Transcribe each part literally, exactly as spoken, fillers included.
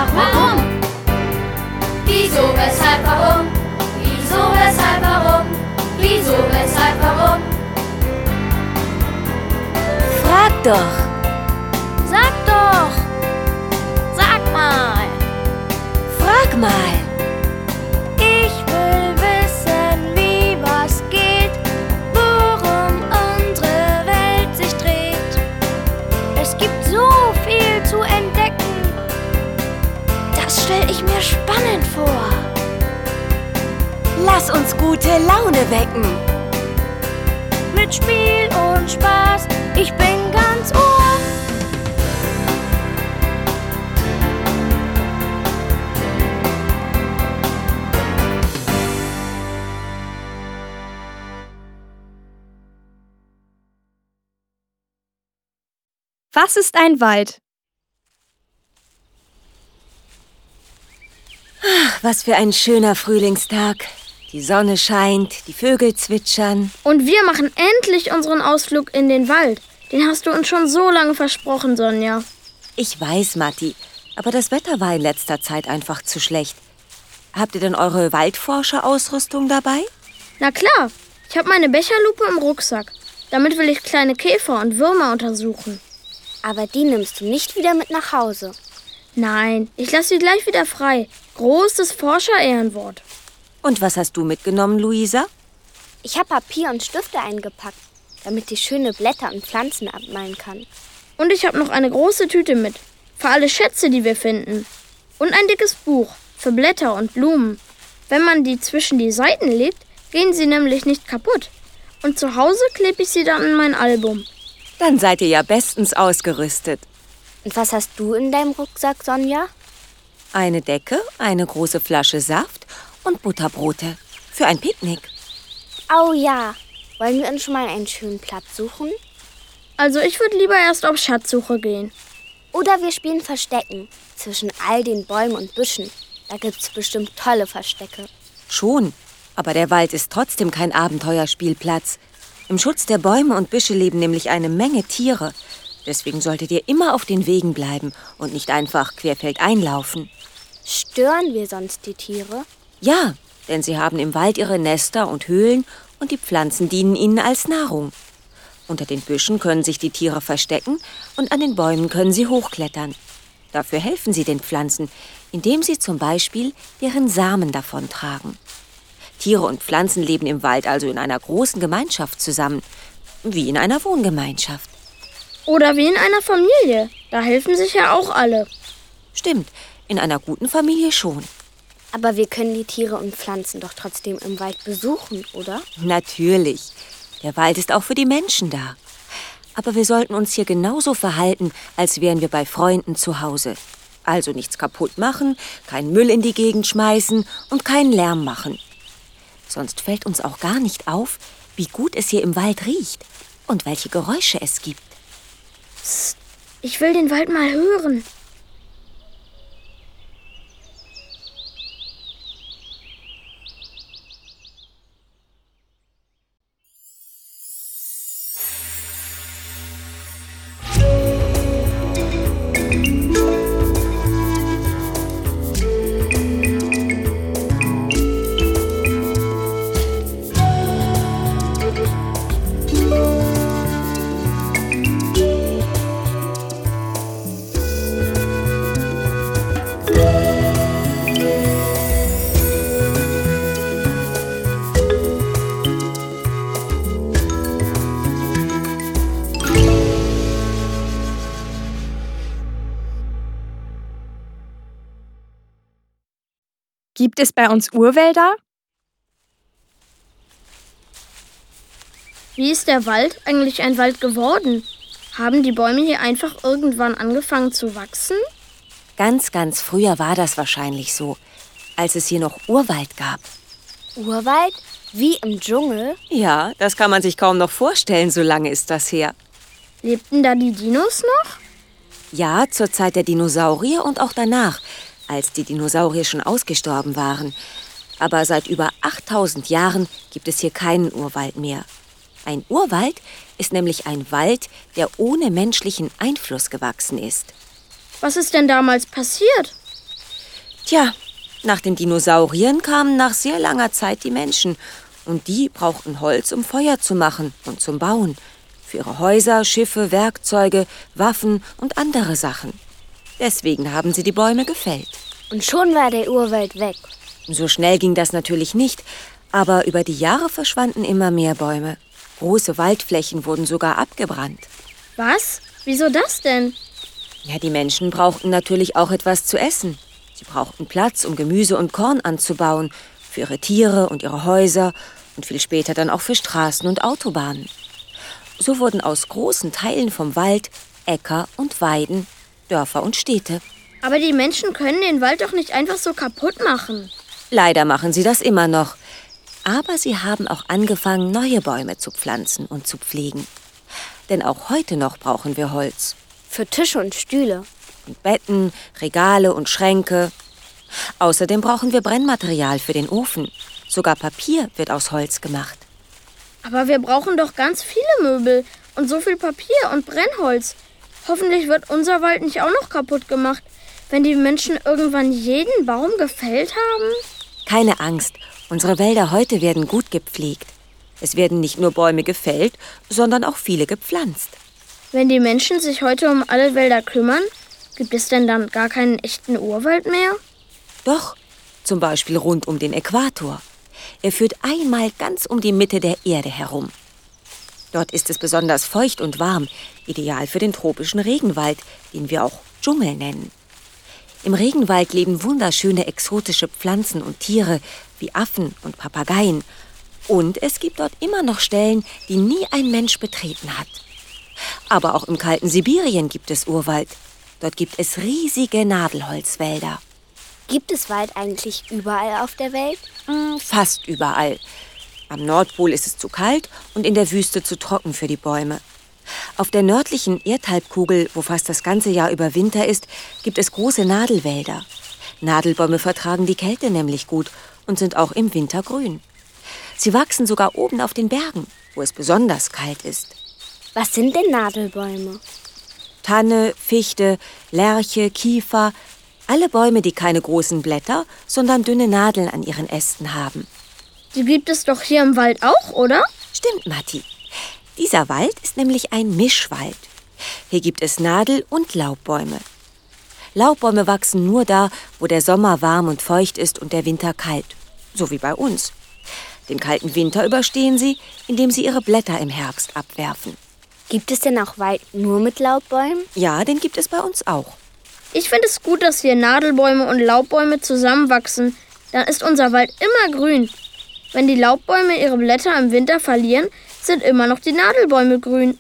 Warum? Wieso, weshalb, warum? Wieso, weshalb, warum? Wieso, weshalb, warum? Frag doch! Sag doch! Sag mal! Frag mal! Ich will wissen, wie was geht, worum unsere Welt sich dreht. Es gibt so viel zu entdecken. Das stell ich mir spannend vor. Lass uns gute Laune wecken. Mit Spiel und Spaß, ich bin ganz Ohr. Was ist ein Wald? Ach, was für ein schöner Frühlingstag. Die Sonne scheint, die Vögel zwitschern. Und wir machen endlich unseren Ausflug in den Wald. Den hast du uns schon so lange versprochen, Sonja. Ich weiß, Matti, aber das Wetter war in letzter Zeit einfach zu schlecht. Habt ihr denn eure Waldforscherausrüstung dabei? Na klar, ich habe meine Becherlupe im Rucksack. Damit will ich kleine Käfer und Würmer untersuchen. Aber die nimmst du nicht wieder mit nach Hause. Nein, ich lasse sie gleich wieder frei. Großes Forscher-Ehrenwort. Und was hast du mitgenommen, Luisa? Ich habe Papier und Stifte eingepackt, damit ich schöne Blätter und Pflanzen abmalen kann. Und ich habe noch eine große Tüte mit, für alle Schätze, die wir finden. Und ein dickes Buch, für Blätter und Blumen. Wenn man die zwischen die Seiten legt, gehen sie nämlich nicht kaputt. Und zu Hause klebe ich sie dann in mein Album. Dann seid ihr ja bestens ausgerüstet. Und was hast du in deinem Rucksack, Sonja? Eine Decke, eine große Flasche Saft und Butterbrote für ein Picknick. Oh ja, wollen wir uns schon mal einen schönen Platz suchen? Also ich würde lieber erst auf Schatzsuche gehen. Oder wir spielen Verstecken zwischen all den Bäumen und Büschen. Da gibt's bestimmt tolle Verstecke. Schon, aber der Wald ist trotzdem kein Abenteuerspielplatz. Im Schutz der Bäume und Büsche leben nämlich eine Menge Tiere. Deswegen solltet ihr immer auf den Wegen bleiben und nicht einfach querfeldein laufen. Stören wir sonst die Tiere? Ja, denn sie haben im Wald ihre Nester und Höhlen und die Pflanzen dienen ihnen als Nahrung. Unter den Büschen können sich die Tiere verstecken und an den Bäumen können sie hochklettern. Dafür helfen sie den Pflanzen, indem sie zum Beispiel deren Samen davontragen. Tiere und Pflanzen leben im Wald also in einer großen Gemeinschaft zusammen, wie in einer Wohngemeinschaft. Oder wie in einer Familie. Da helfen sich ja auch alle. Stimmt, in einer guten Familie schon. Aber wir können die Tiere und Pflanzen doch trotzdem im Wald besuchen, oder? Natürlich. Der Wald ist auch für die Menschen da. Aber wir sollten uns hier genauso verhalten, als wären wir bei Freunden zu Hause. Also nichts kaputt machen, keinen Müll in die Gegend schmeißen und keinen Lärm machen. Sonst fällt uns auch gar nicht auf, wie gut es hier im Wald riecht und welche Geräusche es gibt. Psst, ich will den Wald mal hören. Gibt es bei uns Urwälder? Wie ist der Wald eigentlich ein Wald geworden? Haben die Bäume hier einfach irgendwann angefangen zu wachsen? Ganz, ganz früher war das wahrscheinlich so, als es hier noch Urwald gab. Urwald? Wie im Dschungel? Ja, das kann man sich kaum noch vorstellen, so lange ist das her. Lebten da die Dinos noch? Ja, zur Zeit der Dinosaurier und auch danach, als die Dinosaurier schon ausgestorben waren. Aber seit über achttausend Jahren gibt es hier keinen Urwald mehr. Ein Urwald ist nämlich ein Wald, der ohne menschlichen Einfluss gewachsen ist. Was ist denn damals passiert? Tja, nach den Dinosauriern kamen nach sehr langer Zeit die Menschen. Und die brauchten Holz, um Feuer zu machen und zum Bauen. Für ihre Häuser, Schiffe, Werkzeuge, Waffen und andere Sachen. Deswegen haben sie die Bäume gefällt. Und schon war der Urwald weg. So schnell ging das natürlich nicht, aber über die Jahre verschwanden immer mehr Bäume. Große Waldflächen wurden sogar abgebrannt. Was? Wieso das denn? Ja, die Menschen brauchten natürlich auch etwas zu essen. Sie brauchten Platz, um Gemüse und Korn anzubauen, für ihre Tiere und ihre Häuser und viel später dann auch für Straßen und Autobahnen. So wurden aus großen Teilen vom Wald Äcker und Weiden, Dörfer und Städte. Aber die Menschen können den Wald doch nicht einfach so kaputt machen. Leider machen sie das immer noch. Aber sie haben auch angefangen, neue Bäume zu pflanzen und zu pflegen. Denn auch heute noch brauchen wir Holz. Für Tische und Stühle. Und Betten, Regale und Schränke. Außerdem brauchen wir Brennmaterial für den Ofen. Sogar Papier wird aus Holz gemacht. Aber wir brauchen doch ganz viele Möbel und so viel Papier und Brennholz. Hoffentlich wird unser Wald nicht auch noch kaputt gemacht, wenn die Menschen irgendwann jeden Baum gefällt haben. Keine Angst, unsere Wälder heute werden gut gepflegt. Es werden nicht nur Bäume gefällt, sondern auch viele gepflanzt. Wenn die Menschen sich heute um alle Wälder kümmern, gibt es denn dann gar keinen echten Urwald mehr? Doch, zum Beispiel rund um den Äquator. Er führt einmal ganz um die Mitte der Erde herum. Dort ist es besonders feucht und warm, ideal für den tropischen Regenwald, den wir auch Dschungel nennen. Im Regenwald leben wunderschöne exotische Pflanzen und Tiere wie Affen und Papageien. Und es gibt dort immer noch Stellen, die nie ein Mensch betreten hat. Aber auch im kalten Sibirien gibt es Urwald. Dort gibt es riesige Nadelholzwälder. Gibt es Wald eigentlich überall auf der Welt? Hm, fast überall. Am Nordpol ist es zu kalt und in der Wüste zu trocken für die Bäume. Auf der nördlichen Erdhalbkugel, wo fast das ganze Jahr über Winter ist, gibt es große Nadelwälder. Nadelbäume vertragen die Kälte nämlich gut und sind auch im Winter grün. Sie wachsen sogar oben auf den Bergen, wo es besonders kalt ist. Was sind denn Nadelbäume? Tanne, Fichte, Lärche, Kiefer, alle Bäume, die keine großen Blätter, sondern dünne Nadeln an ihren Ästen haben. Die gibt es doch hier im Wald auch, oder? Stimmt, Matti. Dieser Wald ist nämlich ein Mischwald. Hier gibt es Nadel- und Laubbäume. Laubbäume wachsen nur da, wo der Sommer warm und feucht ist und der Winter kalt. So wie bei uns. Den kalten Winter überstehen sie, indem sie ihre Blätter im Herbst abwerfen. Gibt es denn auch Wald nur mit Laubbäumen? Ja, den gibt es bei uns auch. Ich finde es gut, dass hier Nadelbäume und Laubbäume zusammenwachsen. Dann ist unser Wald immer grün. Wenn die Laubbäume ihre Blätter im Winter verlieren, sind immer noch die Nadelbäume grün.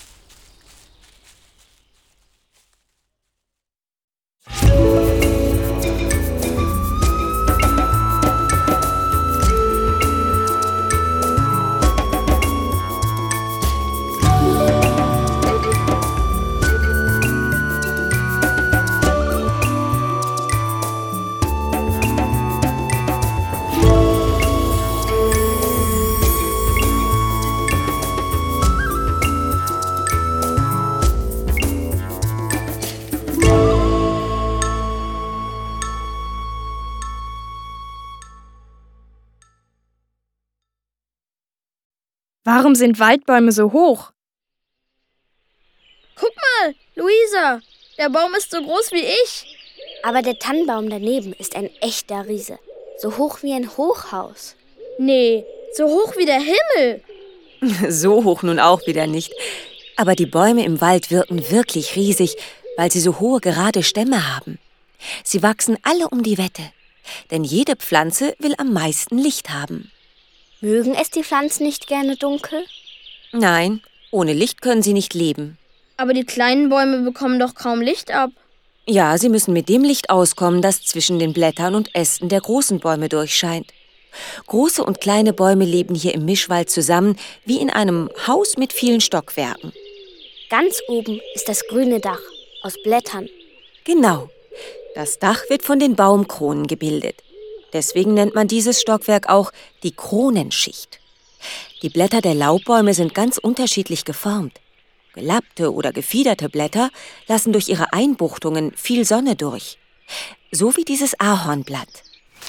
Warum sind Waldbäume so hoch? Guck mal, Luisa, der Baum ist so groß wie ich. Aber der Tannenbaum daneben ist ein echter Riese. So hoch wie ein Hochhaus. Nee, so hoch wie der Himmel. So hoch nun auch wieder nicht. Aber die Bäume im Wald wirken wirklich riesig, weil sie so hohe, gerade Stämme haben. Sie wachsen alle um die Wette, denn jede Pflanze will am meisten Licht haben. Mögen es die Pflanzen nicht gerne dunkel? Nein, ohne Licht können sie nicht leben. Aber die kleinen Bäume bekommen doch kaum Licht ab. Ja, sie müssen mit dem Licht auskommen, das zwischen den Blättern und Ästen der großen Bäume durchscheint. Große und kleine Bäume leben hier im Mischwald zusammen, wie in einem Haus mit vielen Stockwerken. Ganz oben ist das grüne Dach aus Blättern. Genau. Das Dach wird von den Baumkronen gebildet. Deswegen nennt man dieses Stockwerk auch die Kronenschicht. Die Blätter der Laubbäume sind ganz unterschiedlich geformt. Gelappte oder gefiederte Blätter lassen durch ihre Einbuchtungen viel Sonne durch. So wie dieses Ahornblatt.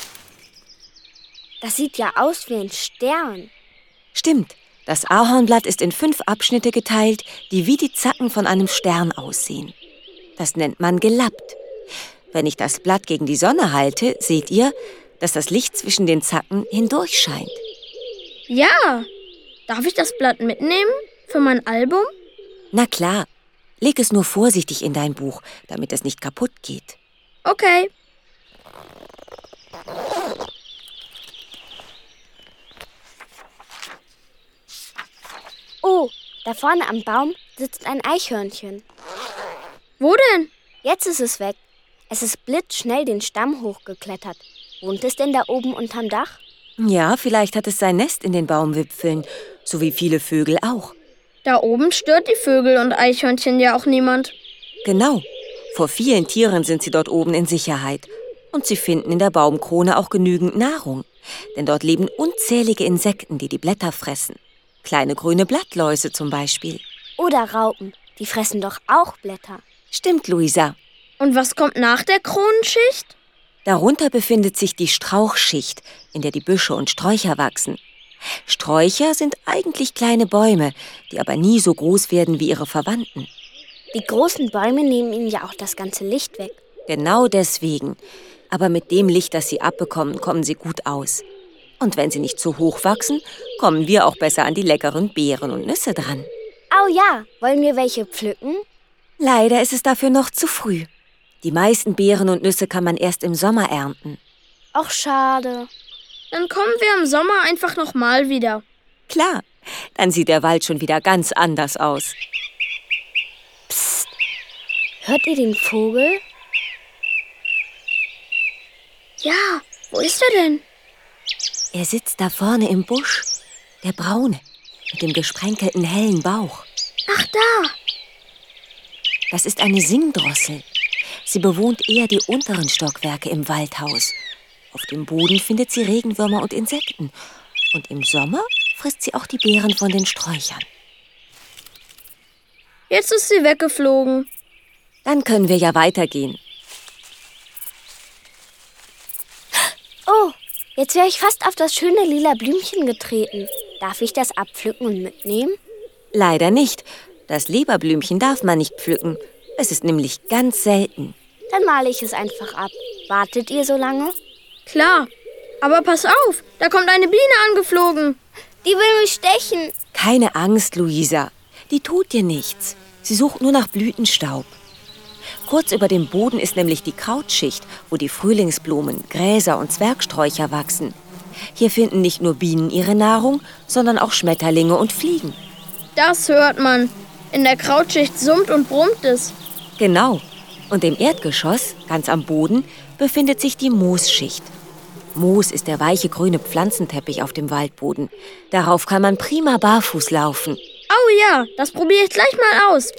Das sieht ja aus wie ein Stern. Stimmt, das Ahornblatt ist in fünf Abschnitte geteilt, die wie die Zacken von einem Stern aussehen. Das nennt man gelappt. Wenn ich das Blatt gegen die Sonne halte, seht ihr, dass das Licht zwischen den Zacken hindurch scheint. Ja, darf ich das Blatt mitnehmen für mein Album? Na klar, leg es nur vorsichtig in dein Buch, damit es nicht kaputt geht. Okay. Oh, da vorne am Baum sitzt ein Eichhörnchen. Wo denn? Jetzt ist es weg. Es ist blitzschnell den Stamm hochgeklettert. Wohnt es denn da oben unterm Dach? Ja, vielleicht hat es sein Nest in den Baumwipfeln, so wie viele Vögel auch. Da oben stört die Vögel und Eichhörnchen ja auch niemand. Genau. Vor vielen Tieren sind sie dort oben in Sicherheit. Und sie finden in der Baumkrone auch genügend Nahrung. Denn dort leben unzählige Insekten, die die Blätter fressen. Kleine grüne Blattläuse zum Beispiel. Oder Raupen, die fressen doch auch Blätter. Stimmt, Luisa. Und was kommt nach der Kronenschicht? Darunter befindet sich die Strauchschicht, in der die Büsche und Sträucher wachsen. Sträucher sind eigentlich kleine Bäume, die aber nie so groß werden wie ihre Verwandten. Die großen Bäume nehmen ihnen ja auch das ganze Licht weg. Genau deswegen. Aber mit dem Licht, das sie abbekommen, kommen sie gut aus. Und wenn sie nicht zu hoch wachsen, kommen wir auch besser an die leckeren Beeren und Nüsse dran. Oh ja, wollen wir welche pflücken? Leider ist es dafür noch zu früh. Die meisten Beeren und Nüsse kann man erst im Sommer ernten. Ach, schade. Dann kommen wir im Sommer einfach nochmal wieder. Klar, dann sieht der Wald schon wieder ganz anders aus. Psst, hört ihr den Vogel? Ja, wo ist er denn? Er sitzt da vorne im Busch, der braune, mit dem gesprenkelten hellen Bauch. Ach, da. Das ist eine Singdrossel. Sie bewohnt eher die unteren Stockwerke im Waldhaus. Auf dem Boden findet sie Regenwürmer und Insekten. Und im Sommer frisst sie auch die Beeren von den Sträuchern. Jetzt ist sie weggeflogen. Dann können wir ja weitergehen. Oh, jetzt wäre ich fast auf das schöne lila Blümchen getreten. Darf ich das abpflücken und mitnehmen? Leider nicht. Das Leberblümchen darf man nicht pflücken. Es ist nämlich ganz selten. Dann male ich es einfach ab. Wartet ihr so lange? Klar. Aber pass auf, da kommt eine Biene angeflogen. Die will mich stechen. Keine Angst, Luisa. Die tut dir nichts. Sie sucht nur nach Blütenstaub. Kurz über dem Boden ist nämlich die Krautschicht, wo die Frühlingsblumen, Gräser und Zwergsträucher wachsen. Hier finden nicht nur Bienen ihre Nahrung, sondern auch Schmetterlinge und Fliegen. Das hört man. In der Krautschicht summt und brummt es. Genau. Und im Erdgeschoss, ganz am Boden, befindet sich die Moosschicht. Moos ist der weiche grüne Pflanzenteppich auf dem Waldboden. Darauf kann man prima barfuß laufen. Oh ja, das probiere ich gleich mal aus.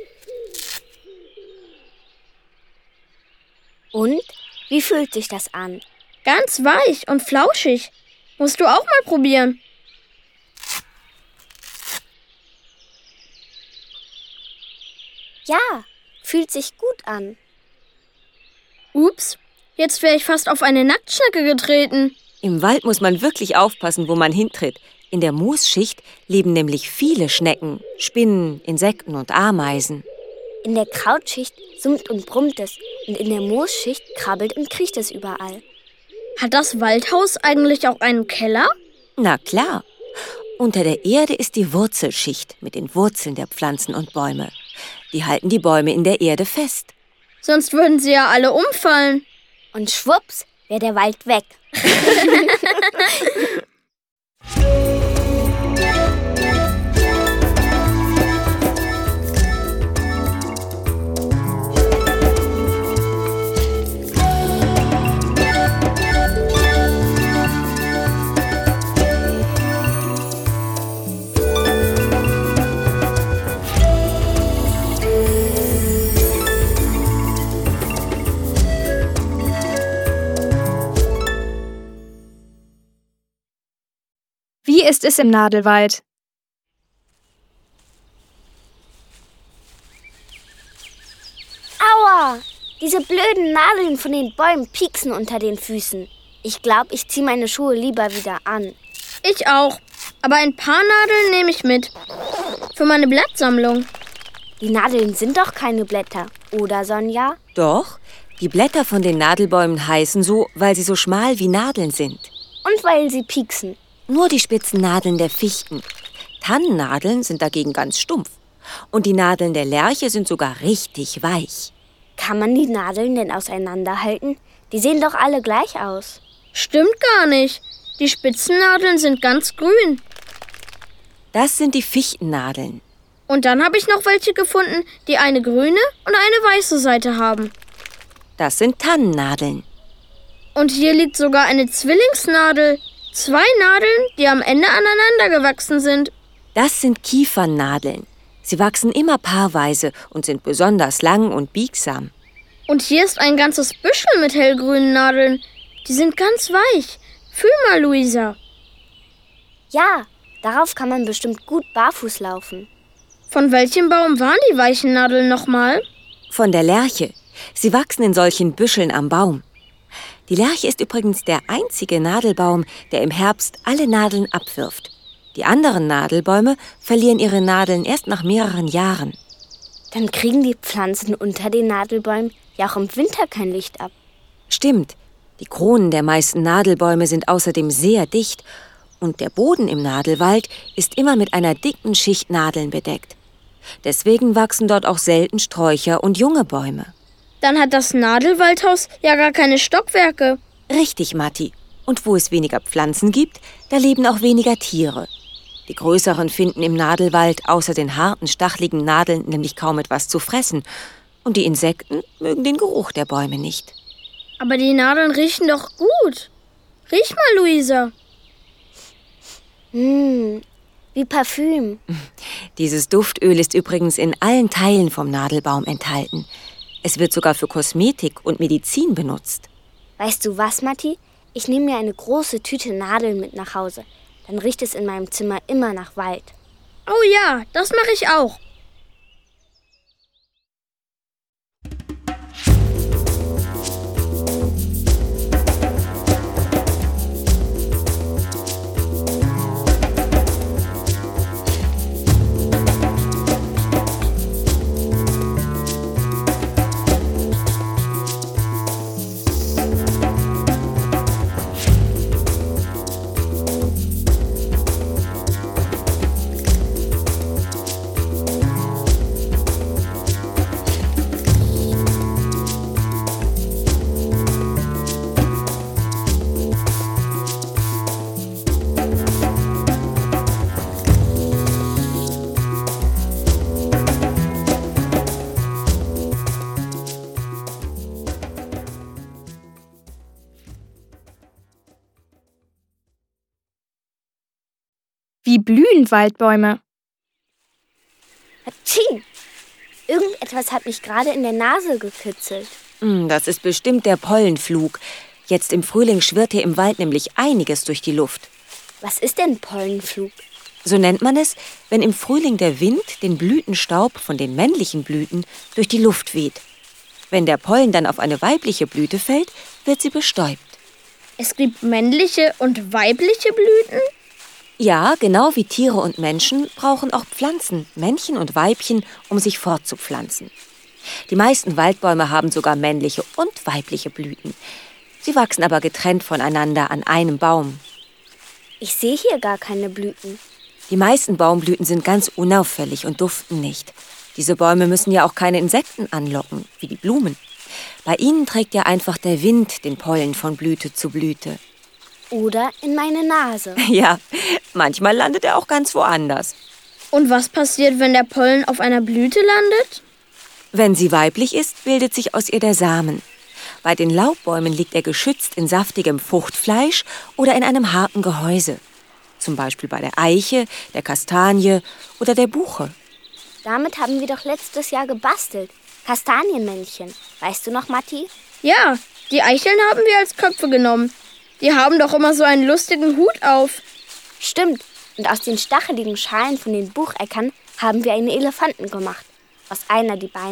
Und? Wie fühlt sich das an? Ganz weich und flauschig. Musst du auch mal probieren. Ja, fühlt sich gut an. Ups, jetzt wäre ich fast auf eine Nacktschnecke getreten. Im Wald muss man wirklich aufpassen, wo man hintritt. In der Moosschicht leben nämlich viele Schnecken, Spinnen, Insekten und Ameisen. In der Krautschicht summt und brummt es und in der Moosschicht krabbelt und kriecht es überall. Hat das Waldhaus eigentlich auch einen Keller? Na klar. Unter der Erde ist die Wurzelschicht mit den Wurzeln der Pflanzen und Bäume. Die halten die Bäume in der Erde fest. Sonst würden sie ja alle umfallen. Und schwupps, wäre der Wald weg. Wie ist es im Nadelwald? Aua, Diese blöden Nadeln von den Bäumen pieksen unter den Füßen. Ich glaube, ich ziehe meine Schuhe lieber wieder an. Ich auch. Aber ein paar Nadeln nehme ich mit. Für meine Blattsammlung. Die Nadeln sind doch keine Blätter, oder Sonja? Doch, die Blätter von den Nadelbäumen heißen so, weil sie so schmal wie Nadeln sind. Und weil sie pieksen. Nur die spitzen Nadeln der Fichten. Tannennadeln sind dagegen ganz stumpf. Und die Nadeln der Lärche sind sogar richtig weich. Kann man die Nadeln denn auseinanderhalten? Die sehen doch alle gleich aus. Stimmt gar nicht. Die Spitzennadeln sind ganz grün. Das sind die Fichtennadeln. Und dann habe ich noch welche gefunden, die eine grüne und eine weiße Seite haben. Das sind Tannennadeln. Und hier liegt sogar eine Zwillingsnadel. Zwei Nadeln, die am Ende aneinander gewachsen sind. Das sind Kiefernnadeln. Sie wachsen immer paarweise und sind besonders lang und biegsam. Und hier ist ein ganzes Büschel mit hellgrünen Nadeln. Die sind ganz weich. Fühl mal, Luisa. Ja, darauf kann man bestimmt gut barfuß laufen. Von welchem Baum waren die weichen Nadeln nochmal? Von der Lärche. Sie wachsen in solchen Büscheln am Baum. Die Lärche ist übrigens der einzige Nadelbaum, der im Herbst alle Nadeln abwirft. Die anderen Nadelbäume verlieren ihre Nadeln erst nach mehreren Jahren. Dann kriegen die Pflanzen unter den Nadelbäumen ja auch im Winter kein Licht ab. Stimmt. Die Kronen der meisten Nadelbäume sind außerdem sehr dicht und der Boden im Nadelwald ist immer mit einer dicken Schicht Nadeln bedeckt. Deswegen wachsen dort auch selten Sträucher und junge Bäume. Dann hat das Nadelwaldhaus ja gar keine Stockwerke. Richtig, Matti. Und wo es weniger Pflanzen gibt, da leben auch weniger Tiere. Die Größeren finden im Nadelwald außer den harten, stachligen Nadeln nämlich kaum etwas zu fressen. Und die Insekten mögen den Geruch der Bäume nicht. Aber die Nadeln riechen doch gut. Riech mal, Luisa. Hm, wie Parfüm. Dieses Duftöl ist übrigens in allen Teilen vom Nadelbaum enthalten. Es wird sogar für Kosmetik und Medizin benutzt. Weißt du was, Matti? Ich nehme mir eine große Tüte Nadeln mit nach Hause. Dann riecht es in meinem Zimmer immer nach Wald. Oh ja, das mache ich auch. Wie blühen Waldbäume? Hatschi! Irgendetwas hat mich gerade in der Nase gekitzelt. Hm, das ist bestimmt der Pollenflug. Jetzt im Frühling schwirrt hier im Wald nämlich einiges durch die Luft. Was ist denn Pollenflug? So nennt man es, wenn im Frühling der Wind den Blütenstaub von den männlichen Blüten durch die Luft weht. Wenn der Pollen dann auf eine weibliche Blüte fällt, wird sie bestäubt. Es gibt männliche und weibliche Blüten? Ja, genau wie Tiere und Menschen brauchen auch Pflanzen, Männchen und Weibchen, um sich fortzupflanzen. Die meisten Waldbäume haben sogar männliche und weibliche Blüten. Sie wachsen aber getrennt voneinander an einem Baum. Ich sehe hier gar keine Blüten. Die meisten Baumblüten sind ganz unauffällig und duften nicht. Diese Bäume müssen ja auch keine Insekten anlocken, wie die Blumen. Bei ihnen trägt ja einfach der Wind den Pollen von Blüte zu Blüte. Oder in meine Nase. Ja, manchmal landet er auch ganz woanders. Und was passiert, wenn der Pollen auf einer Blüte landet? Wenn sie weiblich ist, bildet sich aus ihr der Samen. Bei den Laubbäumen liegt er geschützt in saftigem Fruchtfleisch oder in einem harten Gehäuse. Zum Beispiel bei der Eiche, der Kastanie oder der Buche. Damit haben wir doch letztes Jahr gebastelt. Kastanienmännchen. Weißt du noch, Matti? Ja, die Eicheln haben wir als Köpfe genommen. Die haben doch immer so einen lustigen Hut auf. Stimmt. Und aus den stacheligen Schalen von den Bucheckern haben wir einen Elefanten gemacht. Aus einer die Beine,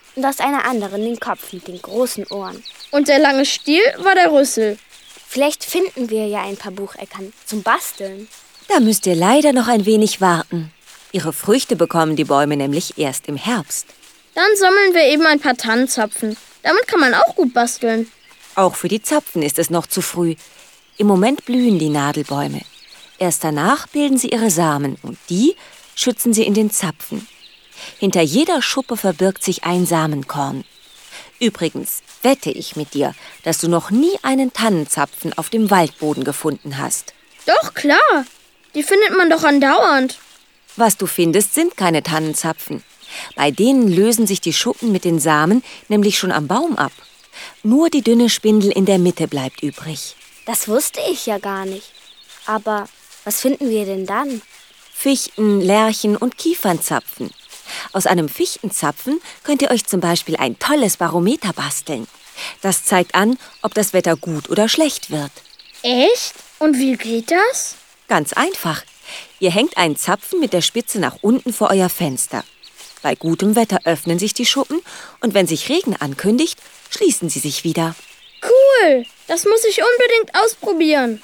und aus einer anderen den Kopf mit den großen Ohren. Und der lange Stiel war der Rüssel. Vielleicht finden wir ja ein paar Bucheckern zum Basteln. Da müsst ihr leider noch ein wenig warten. Ihre Früchte bekommen die Bäume nämlich erst im Herbst. Dann sammeln wir eben ein paar Tannenzapfen. Damit kann man auch gut basteln. Auch für die Zapfen ist es noch zu früh. Im Moment blühen die Nadelbäume. Erst danach bilden sie ihre Samen und die schützen sie in den Zapfen. Hinter jeder Schuppe verbirgt sich ein Samenkorn. Übrigens wette ich mit dir, dass du noch nie einen Tannenzapfen auf dem Waldboden gefunden hast. Doch, klar. Die findet man doch andauernd. Was du findest, sind keine Tannenzapfen. Bei denen lösen sich die Schuppen mit den Samen nämlich schon am Baum ab. Nur die dünne Spindel in der Mitte bleibt übrig. Das wusste ich ja gar nicht. Aber was finden wir denn dann? Fichten, Lärchen und Kiefernzapfen. Aus einem Fichtenzapfen könnt ihr euch zum Beispiel ein tolles Barometer basteln. Das zeigt an, ob das Wetter gut oder schlecht wird. Echt? Und wie geht das? Ganz einfach. Ihr hängt einen Zapfen mit der Spitze nach unten vor euer Fenster. Bei gutem Wetter öffnen sich die Schuppen und wenn sich Regen ankündigt, schließen sie sich wieder. Cool, das muss ich unbedingt ausprobieren.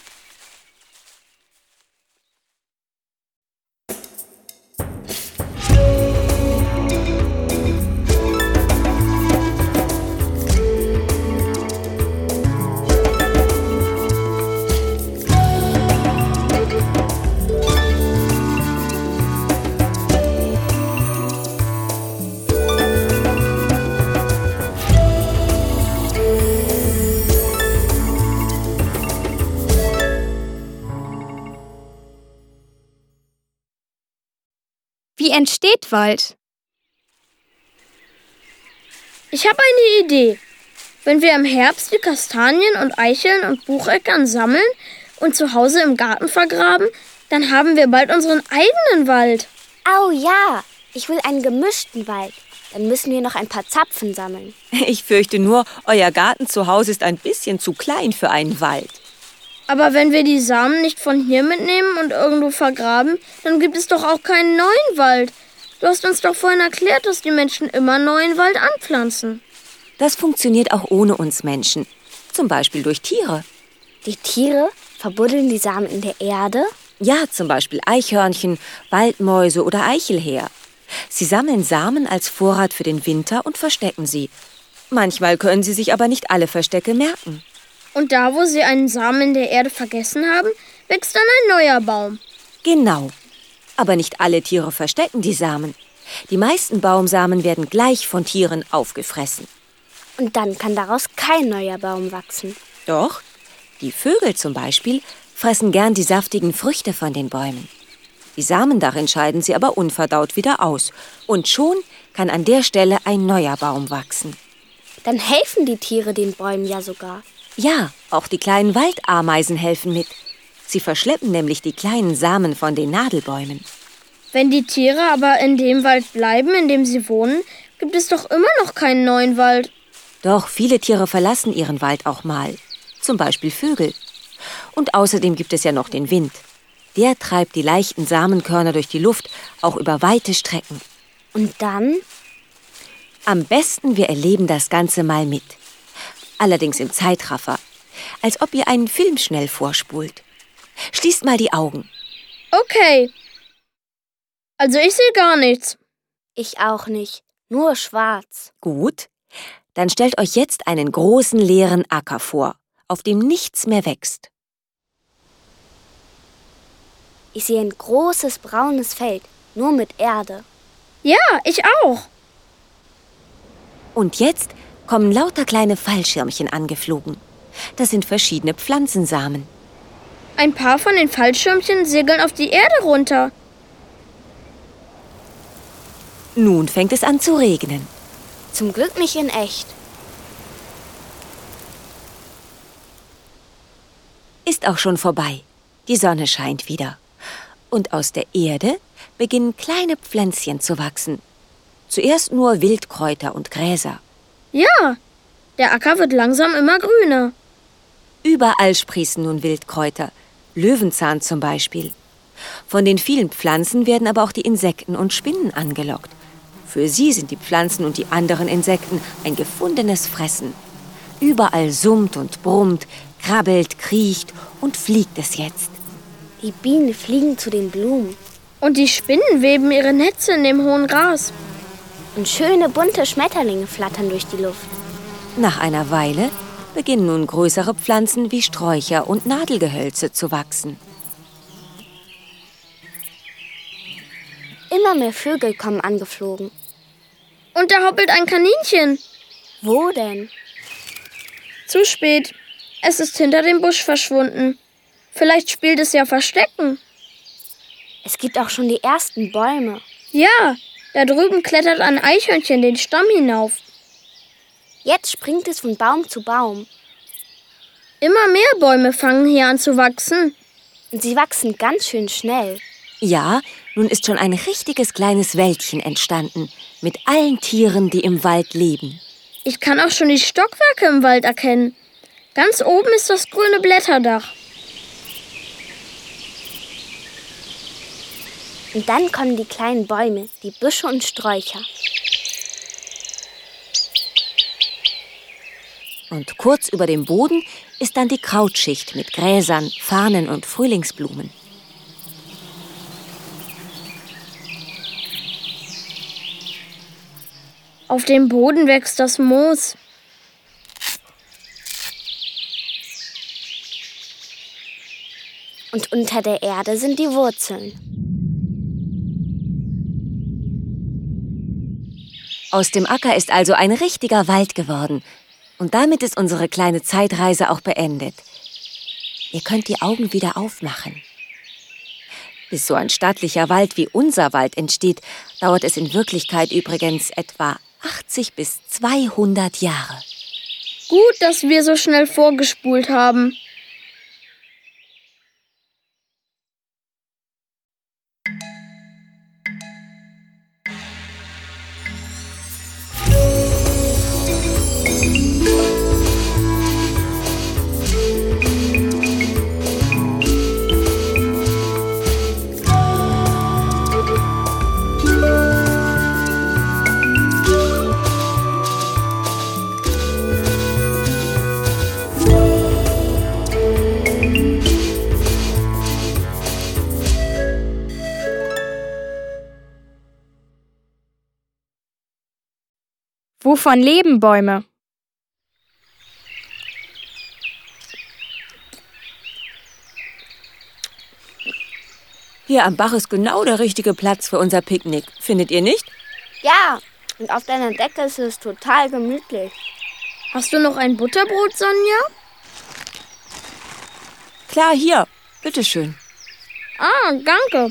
Wie entsteht Wald? Ich habe eine Idee. Wenn wir im Herbst die Kastanien und Eicheln und Bucheckern sammeln und zu Hause im Garten vergraben, dann haben wir bald unseren eigenen Wald. Au ja, ich will einen gemischten Wald. Dann müssen wir noch ein paar Zapfen sammeln. Ich fürchte nur, euer Garten zu Hause ist ein bisschen zu klein für einen Wald. Aber wenn wir die Samen nicht von hier mitnehmen und irgendwo vergraben, dann gibt es doch auch keinen neuen Wald. Du hast uns doch vorhin erklärt, dass die Menschen immer neuen Wald anpflanzen. Das funktioniert auch ohne uns Menschen. Zum Beispiel durch Tiere. Die Tiere verbuddeln die Samen in der Erde? Ja, zum Beispiel Eichhörnchen, Waldmäuse oder Eichelhäher. Sie sammeln Samen als Vorrat für den Winter und verstecken sie. Manchmal können sie sich aber nicht alle Verstecke merken. Und da, wo sie einen Samen in der Erde vergessen haben, wächst dann ein neuer Baum. Genau. Aber nicht alle Tiere verstecken die Samen. Die meisten Baumsamen werden gleich von Tieren aufgefressen. Und dann kann daraus kein neuer Baum wachsen. Doch, die Vögel zum Beispiel fressen gern die saftigen Früchte von den Bäumen. Die Samen darin scheiden sie aber unverdaut wieder aus. Und schon kann an der Stelle ein neuer Baum wachsen. Dann helfen die Tiere den Bäumen ja sogar. Ja, auch die kleinen Waldameisen helfen mit. Sie verschleppen nämlich die kleinen Samen von den Nadelbäumen. Wenn die Tiere aber in dem Wald bleiben, in dem sie wohnen, gibt es doch immer noch keinen neuen Wald. Doch viele Tiere verlassen ihren Wald auch mal. Zum Beispiel Vögel. Und außerdem gibt es ja noch den Wind. Der treibt die leichten Samenkörner durch die Luft, auch über weite Strecken. Und dann? Am besten, wir erleben das Ganze mal mit. Allerdings im Zeitraffer. Als ob ihr einen Film schnell vorspult. Schließt mal die Augen. Okay. Also ich sehe gar nichts. Ich auch nicht. Nur schwarz. Gut. Dann stellt euch jetzt einen großen leeren Acker vor, auf dem nichts mehr wächst. Ich sehe ein großes braunes Feld, nur mit Erde. Ja, ich auch. Und jetzt kommen lauter kleine Fallschirmchen angeflogen. Das sind verschiedene Pflanzensamen. Ein paar von den Fallschirmchen segeln auf die Erde runter. Nun fängt es an zu regnen. Zum Glück nicht in echt. Ist auch schon vorbei. Die Sonne scheint wieder. Und aus der Erde beginnen kleine Pflänzchen zu wachsen. Zuerst nur Wildkräuter und Gräser. Ja, der Acker wird langsam immer grüner. Überall sprießen nun Wildkräuter, Löwenzahn zum Beispiel. Von den vielen Pflanzen werden aber auch die Insekten und Spinnen angelockt. Für sie sind die Pflanzen und die anderen Insekten ein gefundenes Fressen. Überall summt und brummt, krabbelt, kriecht und fliegt es jetzt. Die Bienen fliegen zu den Blumen. Und die Spinnen weben ihre Netze in dem hohen Gras. Und schöne bunte Schmetterlinge flattern durch die Luft. Nach einer Weile beginnen nun größere Pflanzen wie Sträucher und Nadelgehölze zu wachsen. Immer mehr Vögel kommen angeflogen. Und da hoppelt ein Kaninchen. Wo denn? Zu spät. Es ist hinter dem Busch verschwunden. Vielleicht spielt es ja Verstecken. Es gibt auch schon die ersten Bäume. Ja, da drüben klettert ein Eichhörnchen den Stamm hinauf. Jetzt springt es von Baum zu Baum. Immer mehr Bäume fangen hier an zu wachsen. Und sie wachsen ganz schön schnell. Ja, nun ist schon ein richtiges kleines Wäldchen entstanden, mit allen Tieren, die im Wald leben. Ich kann auch schon die Stockwerke im Wald erkennen. Ganz oben ist das grüne Blätterdach. Und dann kommen die kleinen Bäume, die Büsche und Sträucher. Und kurz über dem Boden ist dann die Krautschicht mit Gräsern, Farnen und Frühlingsblumen. Auf dem Boden wächst das Moos. Und unter der Erde sind die Wurzeln. Aus dem Acker ist also ein richtiger Wald geworden. Und damit ist unsere kleine Zeitreise auch beendet. Ihr könnt die Augen wieder aufmachen. Bis so ein stattlicher Wald wie unser Wald entsteht, dauert es in Wirklichkeit übrigens etwa achtzig bis zweihundert Jahre. Gut, dass wir so schnell vorgespult haben. Wovon leben Bäume? Hier am Bach ist genau der richtige Platz für unser Picknick. Findet ihr nicht? Ja, und auf deiner Decke ist es total gemütlich. Hast du noch ein Butterbrot, Sonja? Klar, hier. Bitteschön. Ah, danke.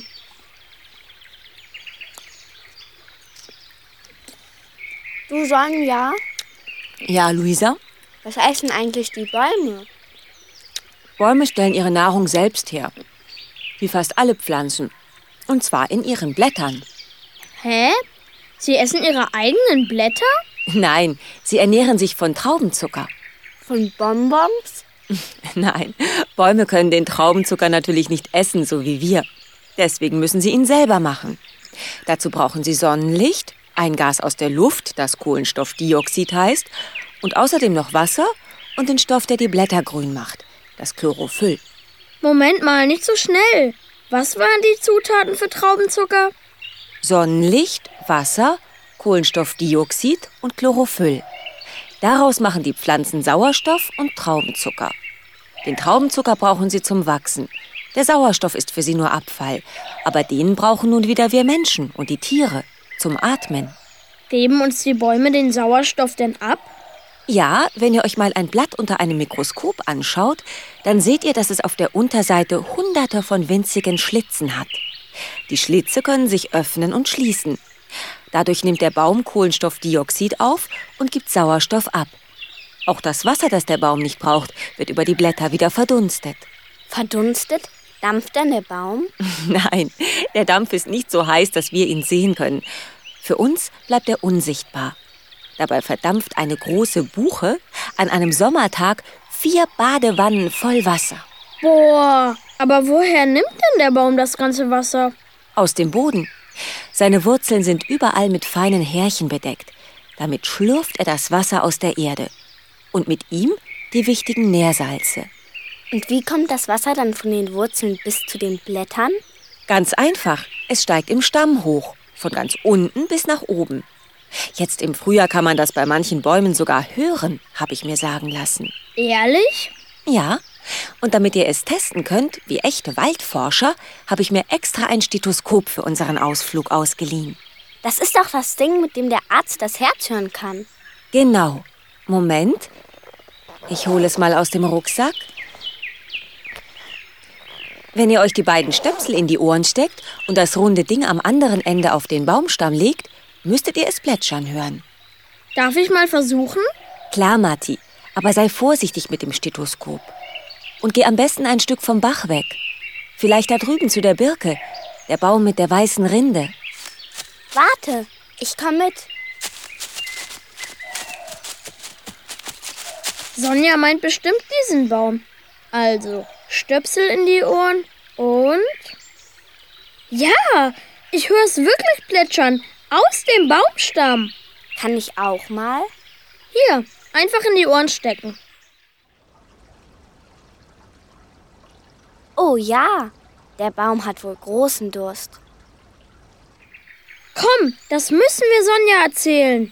Du, Sonja, Ja, Luisa? was essen eigentlich die Bäume? Bäume stellen ihre Nahrung selbst her. Wie fast alle Pflanzen. Und zwar in ihren Blättern. Hä? Sie essen ihre eigenen Blätter? Nein, sie ernähren sich von Traubenzucker. Von Bonbons? Nein, Bäume können den Traubenzucker natürlich nicht essen, so wie wir. Deswegen müssen sie ihn selber machen. Dazu brauchen sie Sonnenlicht, ein Gas aus der Luft, das Kohlenstoffdioxid heißt, und außerdem noch Wasser und den Stoff, der die Blätter grün macht, das Chlorophyll. Moment mal, nicht so schnell. Was waren die Zutaten für Traubenzucker? Sonnenlicht, Wasser, Kohlenstoffdioxid und Chlorophyll. Daraus machen die Pflanzen Sauerstoff und Traubenzucker. Den Traubenzucker brauchen sie zum Wachsen. Der Sauerstoff ist für sie nur Abfall. Aber den brauchen nun wieder wir Menschen und die Tiere zum Atmen. Geben uns die Bäume den Sauerstoff denn ab? Ja, wenn ihr euch mal ein Blatt unter einem Mikroskop anschaut, dann seht ihr, dass es auf der Unterseite hunderte von winzigen Schlitzen hat. Die Schlitze können sich öffnen und schließen. Dadurch nimmt der Baum Kohlenstoffdioxid auf und gibt Sauerstoff ab. Auch das Wasser, das der Baum nicht braucht, wird über die Blätter wieder verdunstet. Verdunstet? Dampft dann der Baum? Nein, der Dampf ist nicht so heiß, dass wir ihn sehen können. Für uns bleibt er unsichtbar. Dabei verdampft eine große Buche an einem Sommertag vier Badewannen voll Wasser. Boah, aber woher nimmt denn der Baum das ganze Wasser? Aus dem Boden. Seine Wurzeln sind überall mit feinen Härchen bedeckt. Damit schlürft er das Wasser aus der Erde. Und mit ihm die wichtigen Nährsalze. Und wie kommt das Wasser dann von den Wurzeln bis zu den Blättern? Ganz einfach, es steigt im Stamm hoch, von ganz unten bis nach oben. Jetzt im Frühjahr kann man das bei manchen Bäumen sogar hören, habe ich mir sagen lassen. Ehrlich? Ja, und damit ihr es testen könnt, wie echte Waldforscher, habe ich mir extra ein Stethoskop für unseren Ausflug ausgeliehen. Das ist doch das Ding, mit dem der Arzt das Herz hören kann. Genau. Moment. Ich hole es mal aus dem Rucksack. Wenn ihr euch die beiden Stöpsel in die Ohren steckt und das runde Ding am anderen Ende auf den Baumstamm legt, müsstet ihr es plätschern hören. Darf ich mal versuchen? Klar, Matti, aber sei vorsichtig mit dem Stethoskop. Und geh am besten ein Stück vom Bach weg. Vielleicht da drüben zu der Birke, der Baum mit der weißen Rinde. Warte, ich komm mit. Sonja meint bestimmt diesen Baum. Also, Stöpsel in die Ohren und... Ja, ich höre es wirklich plätschern. Aus dem Baumstamm. Kann ich auch mal? Hier, einfach in die Ohren stecken. Oh ja, der Baum hat wohl großen Durst. Komm, das müssen wir Sonja erzählen.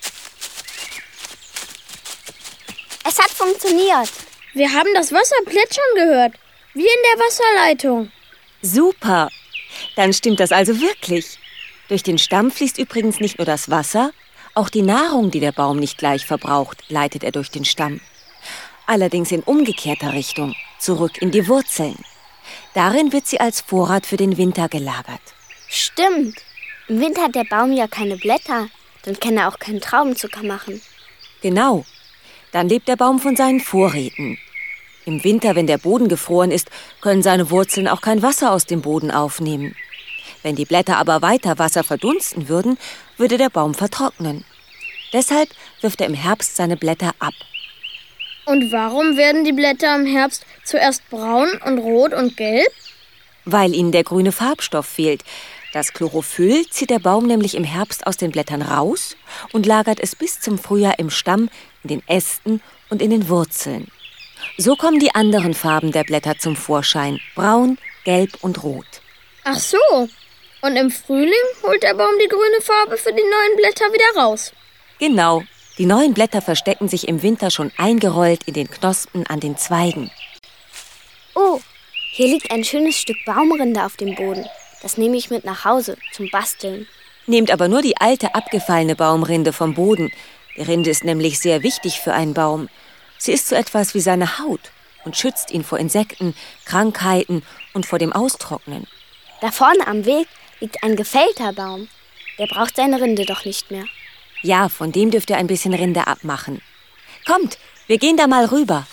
Es hat funktioniert. Wir haben das Wasser plätschern gehört, wie in der Wasserleitung. Super, dann stimmt das also wirklich. Durch den Stamm fließt übrigens nicht nur das Wasser, auch die Nahrung, die der Baum nicht gleich verbraucht, leitet er durch den Stamm. Allerdings in umgekehrter Richtung, zurück in die Wurzeln. Darin wird sie als Vorrat für den Winter gelagert. Stimmt. Im Winter hat der Baum ja keine Blätter. Dann kann er auch keinen Traubenzucker machen. Genau. Dann lebt der Baum von seinen Vorräten. Im Winter, wenn der Boden gefroren ist, können seine Wurzeln auch kein Wasser aus dem Boden aufnehmen. Wenn die Blätter aber weiter Wasser verdunsten würden, würde der Baum vertrocknen. Deshalb wirft er im Herbst seine Blätter ab. Und warum werden die Blätter im Herbst zuerst braun und rot und gelb? Weil ihnen der grüne Farbstoff fehlt. Das Chlorophyll zieht der Baum nämlich im Herbst aus den Blättern raus und lagert es bis zum Frühjahr im Stamm, in den Ästen und in den Wurzeln. So kommen die anderen Farben der Blätter zum Vorschein. Braun, gelb und rot. Ach so. Und im Frühling holt der Baum die grüne Farbe für die neuen Blätter wieder raus. Genau. Die neuen Blätter verstecken sich im Winter schon eingerollt in den Knospen an den Zweigen. Oh, hier liegt ein schönes Stück Baumrinde auf dem Boden. Das nehme ich mit nach Hause zum Basteln. Nehmt aber nur die alte, abgefallene Baumrinde vom Boden. Die Rinde ist nämlich sehr wichtig für einen Baum. Sie ist so etwas wie seine Haut und schützt ihn vor Insekten, Krankheiten und vor dem Austrocknen. Da vorne am Weg liegt ein gefällter Baum. Der braucht seine Rinde doch nicht mehr. Ja, von dem dürft ihr ein bisschen Rinde abmachen. Kommt, wir gehen da mal rüber.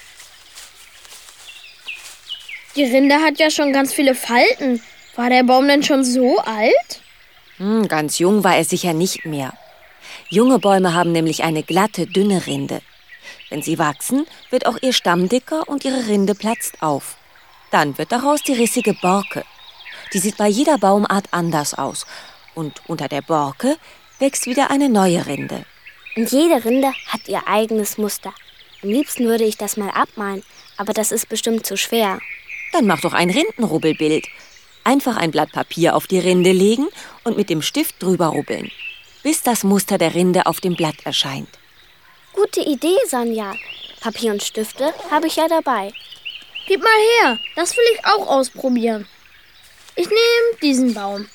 Die Rinde hat ja schon ganz viele Falten. War der Baum denn schon so alt? Hm, ganz jung war er sicher nicht mehr. Junge Bäume haben nämlich eine glatte, dünne Rinde. Wenn sie wachsen, wird auch ihr Stamm dicker und ihre Rinde platzt auf. Dann wird daraus die rissige Borke. Die sieht bei jeder Baumart anders aus. Und unter der Borke wächst wieder eine neue Rinde. Und jede Rinde hat ihr eigenes Muster. Am liebsten würde ich das mal abmalen, aber das ist bestimmt zu schwer. Dann mach doch ein Rindenrubbelbild. Einfach ein Blatt Papier auf die Rinde legen und mit dem Stift drüber rubbeln, bis das Muster der Rinde auf dem Blatt erscheint. Gute Idee, Sonja. Papier und Stifte habe ich ja dabei. Gib mal her, das will ich auch ausprobieren. Ich nehme diesen Baum.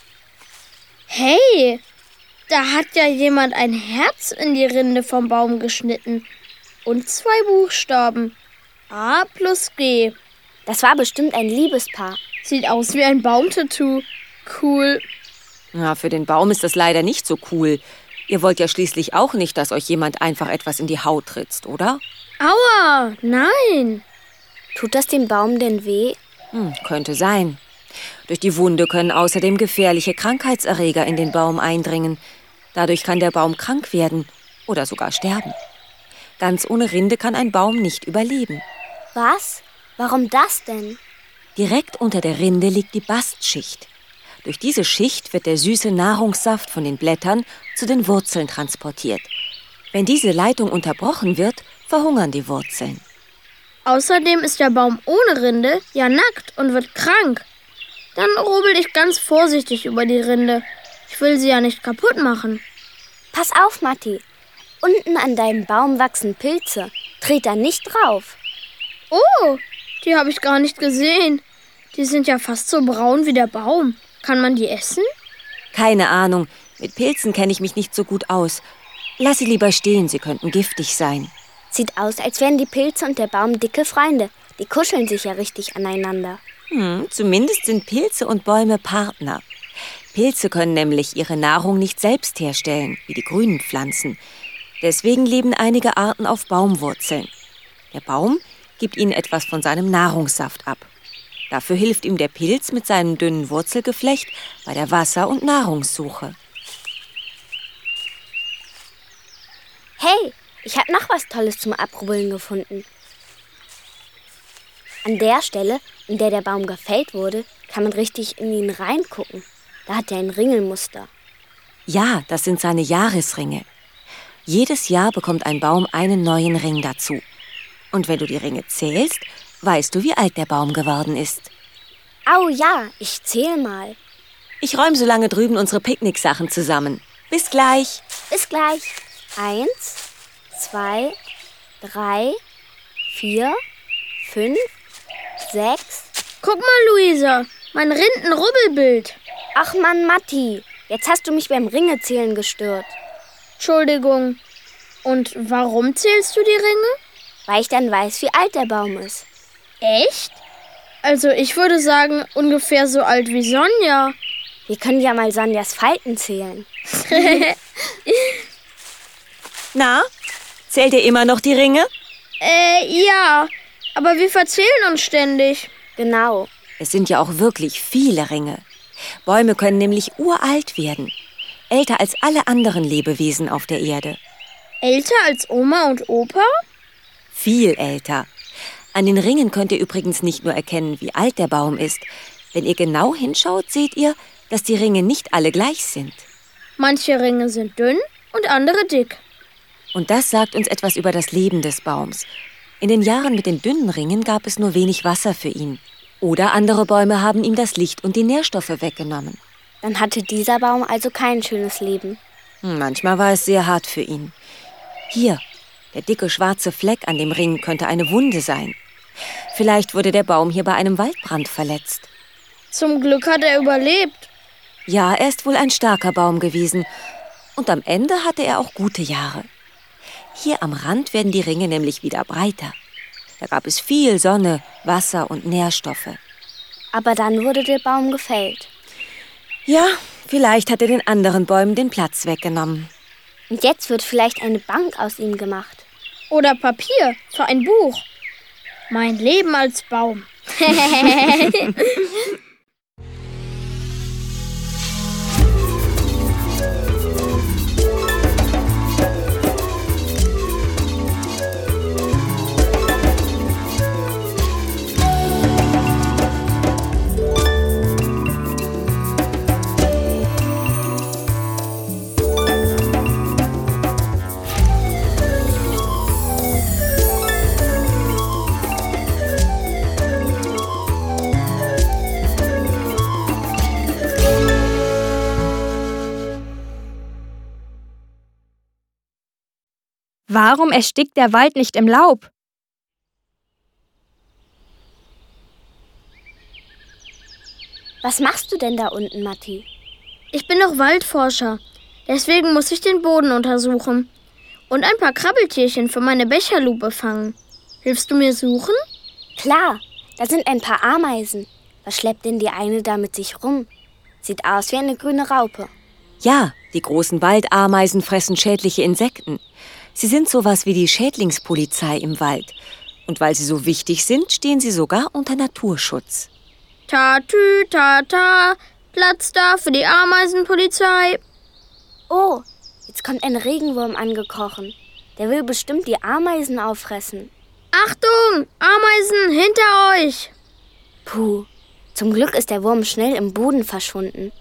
Hey, da hat ja jemand ein Herz in die Rinde vom Baum geschnitten. Und zwei Buchstaben. A plus G. Das war bestimmt ein Liebespaar. Sieht aus wie ein Baumtattoo. Cool. Ja, für den Baum ist das leider nicht so cool. Ihr wollt ja schließlich auch nicht, dass euch jemand einfach etwas in die Haut ritzt, oder? Aua, nein. Tut das dem Baum denn weh? Hm, könnte sein. Durch die Wunde können außerdem gefährliche Krankheitserreger in den Baum eindringen. Dadurch kann der Baum krank werden oder sogar sterben. Ganz ohne Rinde kann ein Baum nicht überleben. Was? Warum das denn? Direkt unter der Rinde liegt die Bastschicht. Durch diese Schicht wird der süße Nahrungssaft von den Blättern zu den Wurzeln transportiert. Wenn diese Leitung unterbrochen wird, verhungern die Wurzeln. Außerdem ist der Baum ohne Rinde ja nackt und wird krank. Dann rubbel ich ganz vorsichtig über die Rinde. Ich will sie ja nicht kaputt machen. Pass auf, Matti. Unten an deinem Baum wachsen Pilze. Tritt da nicht drauf. Oh, die habe ich gar nicht gesehen. Die sind ja fast so braun wie der Baum. Kann man die essen? Keine Ahnung, mit Pilzen kenne ich mich nicht so gut aus. Lass sie lieber stehen, sie könnten giftig sein. Sieht aus, als wären die Pilze und der Baum dicke Freunde. Die kuscheln sich ja richtig aneinander. Hm, zumindest sind Pilze und Bäume Partner. Pilze können nämlich ihre Nahrung nicht selbst herstellen, wie die grünen Pflanzen. Deswegen leben einige Arten auf Baumwurzeln. Der Baum gibt ihnen etwas von seinem Nahrungssaft ab. Dafür hilft ihm der Pilz mit seinem dünnen Wurzelgeflecht bei der Wasser- und Nahrungssuche. Hey, ich habe noch was Tolles zum Abrubbeln gefunden. An der Stelle, in der der Baum gefällt wurde, kann man richtig in ihn reingucken. Da hat er ein Ringelmuster. Ja, das sind seine Jahresringe. Jedes Jahr bekommt ein Baum einen neuen Ring dazu. Und wenn du die Ringe zählst, weißt du, wie alt der Baum geworden ist. Au ja, ich zähl mal. Ich räume so lange drüben unsere Picknicksachen zusammen. Bis gleich. Bis gleich. Eins, zwei, drei, vier, fünf, sechs. Guck mal, Luisa, mein Rindenrubbelbild. Ach Mann, Matti, jetzt hast du mich beim Ringezählen gestört. Entschuldigung. Und warum zählst du die Ringe? Weil ich dann weiß, wie alt der Baum ist. Echt? Also ich würde sagen, ungefähr so alt wie Sonja. Wir können ja mal Sonjas Falten zählen. Na, zählt ihr immer noch die Ringe? Äh, ja, aber wir verzählen uns ständig. Genau. Es sind ja auch wirklich viele Ringe. Bäume können nämlich uralt werden. Älter als alle anderen Lebewesen auf der Erde. Älter als Oma und Opa? Viel älter. An den Ringen könnt ihr übrigens nicht nur erkennen, wie alt der Baum ist. Wenn ihr genau hinschaut, seht ihr, dass die Ringe nicht alle gleich sind. Manche Ringe sind dünn und andere dick. Und das sagt uns etwas über das Leben des Baums. In den Jahren mit den dünnen Ringen gab es nur wenig Wasser für ihn. Oder andere Bäume haben ihm das Licht und die Nährstoffe weggenommen. Dann hatte dieser Baum also kein schönes Leben. Manchmal war es sehr hart für ihn. Hier, der dicke schwarze Fleck an dem Ring könnte eine Wunde sein. Vielleicht wurde der Baum hier bei einem Waldbrand verletzt. Zum Glück hat er überlebt. Ja, er ist wohl ein starker Baum gewesen. Und am Ende hatte er auch gute Jahre. Hier am Rand werden die Ringe nämlich wieder breiter. Da gab es viel Sonne, Wasser und Nährstoffe. Aber dann wurde der Baum gefällt. Ja, vielleicht hat er den anderen Bäumen den Platz weggenommen. Und jetzt wird vielleicht eine Bank aus ihm gemacht. Oder Papier für ein Buch. Mein Leben als Baum. Warum erstickt der Wald nicht im Laub? Was machst du denn da unten, Matti? Ich bin doch Waldforscher. Deswegen muss ich den Boden untersuchen. Und ein paar Krabbeltierchen für meine Becherlupe fangen. Hilfst du mir suchen? Klar, da sind ein paar Ameisen. Was schleppt denn die eine da mit sich rum? Sieht aus wie eine grüne Raupe. Ja, die großen Waldameisen fressen schädliche Insekten. Sie sind sowas wie die Schädlingspolizei im Wald. Und weil sie so wichtig sind, stehen sie sogar unter Naturschutz. Tatü, tata, Platz da für die Ameisenpolizei. Oh, jetzt kommt ein Regenwurm angekrochen. Der will bestimmt die Ameisen auffressen. Achtung, Ameisen hinter euch. Puh, Zum Glück ist der Wurm schnell im Boden verschwunden.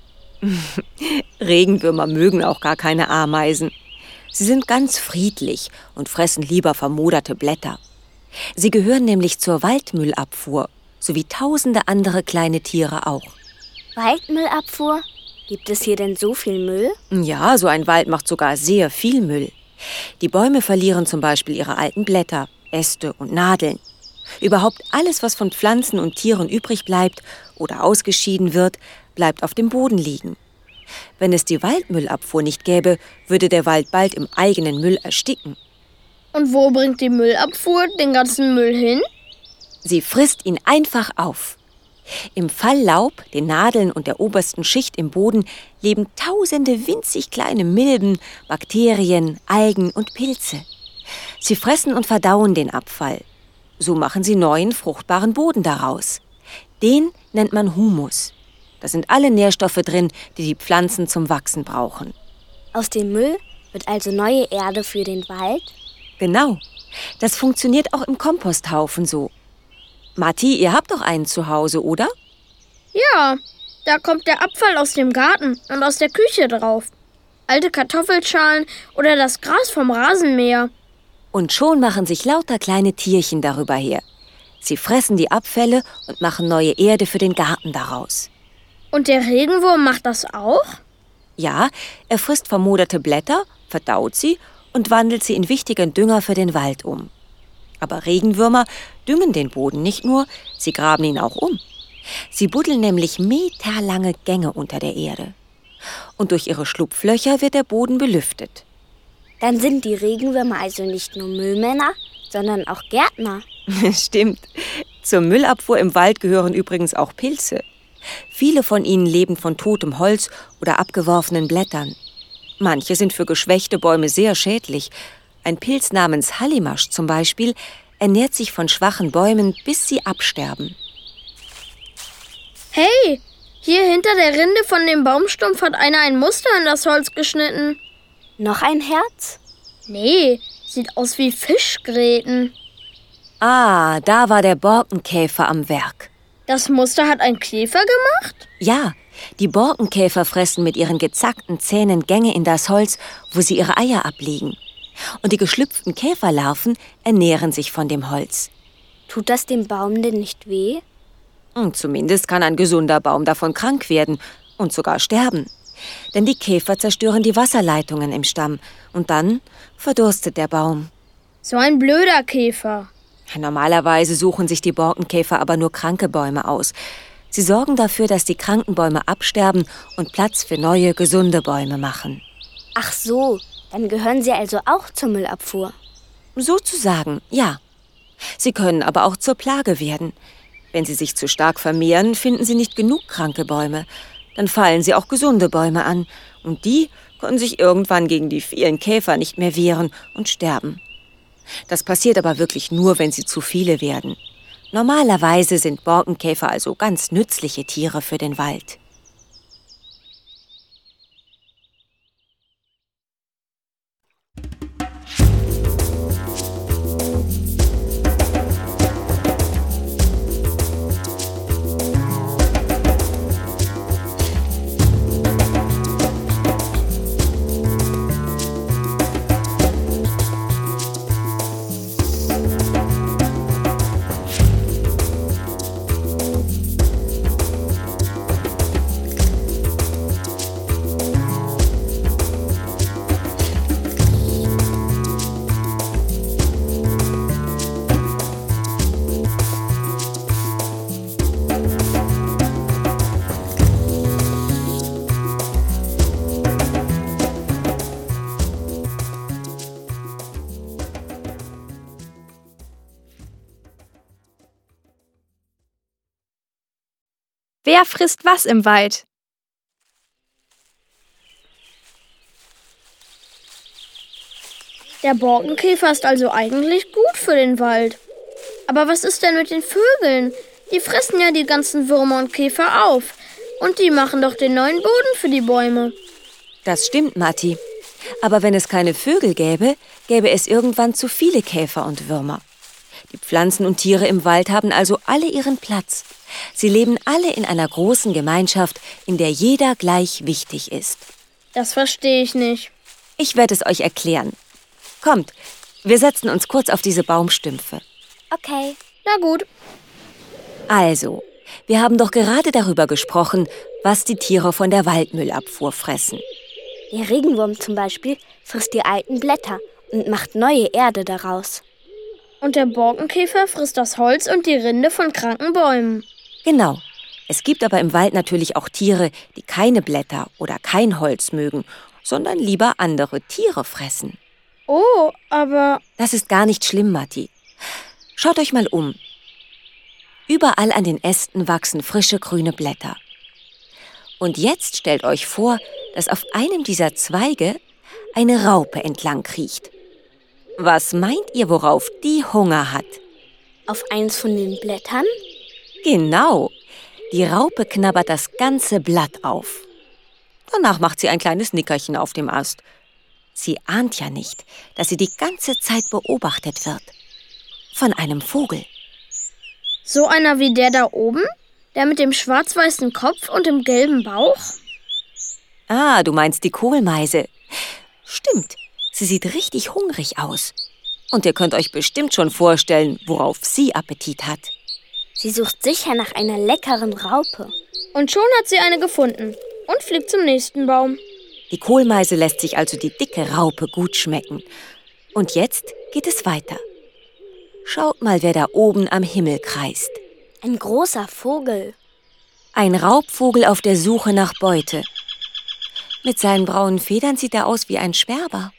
Regenwürmer mögen auch gar keine Ameisen. Sie sind ganz friedlich und fressen lieber vermoderte Blätter. Sie gehören nämlich zur Waldmüllabfuhr, so wie tausende andere kleine Tiere auch. Waldmüllabfuhr? Gibt es hier denn so viel Müll? Ja, so ein Wald macht sogar sehr viel Müll. Die Bäume verlieren zum Beispiel ihre alten Blätter, Äste und Nadeln. Überhaupt alles, was von Pflanzen und Tieren übrig bleibt oder ausgeschieden wird, bleibt auf dem Boden liegen. Wenn es die Waldmüllabfuhr nicht gäbe, würde der Wald bald im eigenen Müll ersticken. Und wo bringt die Müllabfuhr den ganzen Müll hin? Sie frisst ihn einfach auf. Im Falllaub, den Nadeln und der obersten Schicht im Boden leben tausende winzig kleine Milben, Bakterien, Algen und Pilze. Sie fressen und verdauen den Abfall. So machen sie neuen, fruchtbaren Boden daraus. Den nennt man Humus. Da sind alle Nährstoffe drin, die die Pflanzen zum Wachsen brauchen. Aus dem Müll wird also neue Erde für den Wald? Genau. Das funktioniert auch im Komposthaufen so. Matti, ihr habt doch einen zu Hause, oder? Ja, da kommt der Abfall aus dem Garten und aus der Küche drauf. Alte Kartoffelschalen oder das Gras vom Rasenmäher. Und schon machen sich lauter kleine Tierchen darüber her. Sie fressen die Abfälle und machen neue Erde für den Garten daraus. Und der Regenwurm macht das auch? Ja, er frisst vermoderte Blätter, verdaut sie und wandelt sie in wichtigen Dünger für den Wald um. Aber Regenwürmer düngen den Boden nicht nur, sie graben ihn auch um. Sie buddeln nämlich meterlange Gänge unter der Erde. Und durch ihre Schlupflöcher wird der Boden belüftet. Dann sind die Regenwürmer also nicht nur Müllmänner, sondern auch Gärtner. Stimmt. Zur Müllabfuhr im Wald gehören übrigens auch Pilze. Viele von ihnen leben von totem Holz oder abgeworfenen Blättern. Manche sind für geschwächte Bäume sehr schädlich. Ein Pilz namens Hallimasch zum Beispiel ernährt sich von schwachen Bäumen, bis sie absterben. Hey, hier hinter der Rinde von dem Baumstumpf hat einer ein Muster in das Holz geschnitten. Noch ein Herz? Nee, sieht aus wie Fischgräten. Ah, da war der Borkenkäfer am Werk. Das Muster hat ein Käfer gemacht? Ja, die Borkenkäfer fressen mit ihren gezackten Zähnen Gänge in das Holz, wo sie ihre Eier ablegen. Und die geschlüpften Käferlarven ernähren sich von dem Holz. Tut das dem Baum denn nicht weh? Und zumindest kann ein gesunder Baum davon krank werden und sogar sterben. Denn die Käfer zerstören die Wasserleitungen im Stamm und dann verdurstet der Baum. So ein blöder Käfer. Normalerweise suchen sich die Borkenkäfer aber nur kranke Bäume aus. Sie sorgen dafür, dass die kranken Bäume absterben und Platz für neue, gesunde Bäume machen. Ach so, dann gehören sie also auch zur Müllabfuhr. Sozusagen, ja. Sie können aber auch zur Plage werden. Wenn sie sich zu stark vermehren, finden sie nicht genug kranke Bäume. Dann fallen sie auch gesunde Bäume an. Und die können sich irgendwann gegen die vielen Käfer nicht mehr wehren und sterben. Das passiert aber wirklich nur, wenn sie zu viele werden. Normalerweise sind Borkenkäfer also ganz nützliche Tiere für den Wald. Wer frisst was im Wald? Der Borkenkäfer ist also eigentlich gut für den Wald. Aber was ist denn mit den Vögeln? Die fressen ja die ganzen Würmer und Käfer auf. Und die machen doch den neuen Boden für die Bäume. Das stimmt, Matti. Aber wenn es keine Vögel gäbe, gäbe es irgendwann zu viele Käfer und Würmer. Die Pflanzen und Tiere im Wald haben also alle ihren Platz. Sie leben alle in einer großen Gemeinschaft, in der jeder gleich wichtig ist. Das verstehe ich nicht. Ich werde es euch erklären. Kommt, wir setzen uns kurz auf diese Baumstümpfe. Okay. Na gut. Also, wir haben doch gerade darüber gesprochen, was die Tiere von der Waldmüllabfuhr fressen. Der Regenwurm zum Beispiel frisst die alten Blätter und macht neue Erde daraus. Und der Borkenkäfer frisst das Holz und die Rinde von kranken Bäumen. Genau. Es gibt aber im Wald natürlich auch Tiere, die keine Blätter oder kein Holz mögen, sondern lieber andere Tiere fressen. Oh, aber... Das ist gar nicht schlimm, Matti. Schaut euch mal um. Überall an den Ästen wachsen frische grüne Blätter. Und jetzt stellt euch vor, dass auf einem dieser Zweige eine Raupe entlang kriecht. Was meint ihr, worauf die Hunger hat? Auf eins von den Blättern? Genau. Die Raupe knabbert das ganze Blatt auf. Danach macht sie ein kleines Nickerchen auf dem Ast. Sie ahnt ja nicht, dass sie die ganze Zeit beobachtet wird. Von einem Vogel. So einer wie der da oben? Der mit dem schwarz-weißen Kopf und dem gelben Bauch? Ah, du meinst die Kohlmeise. Stimmt, sie sieht richtig hungrig aus. Und ihr könnt euch bestimmt schon vorstellen, worauf sie Appetit hat. Sie sucht sicher nach einer leckeren Raupe. Und schon hat sie eine gefunden und fliegt zum nächsten Baum. Die Kohlmeise lässt sich also die dicke Raupe gut schmecken. Und jetzt geht es weiter. Schaut mal, wer da oben am Himmel kreist. Ein großer Vogel. Ein Raubvogel auf der Suche nach Beute. Mit seinen braunen Federn sieht er aus wie ein Sperber.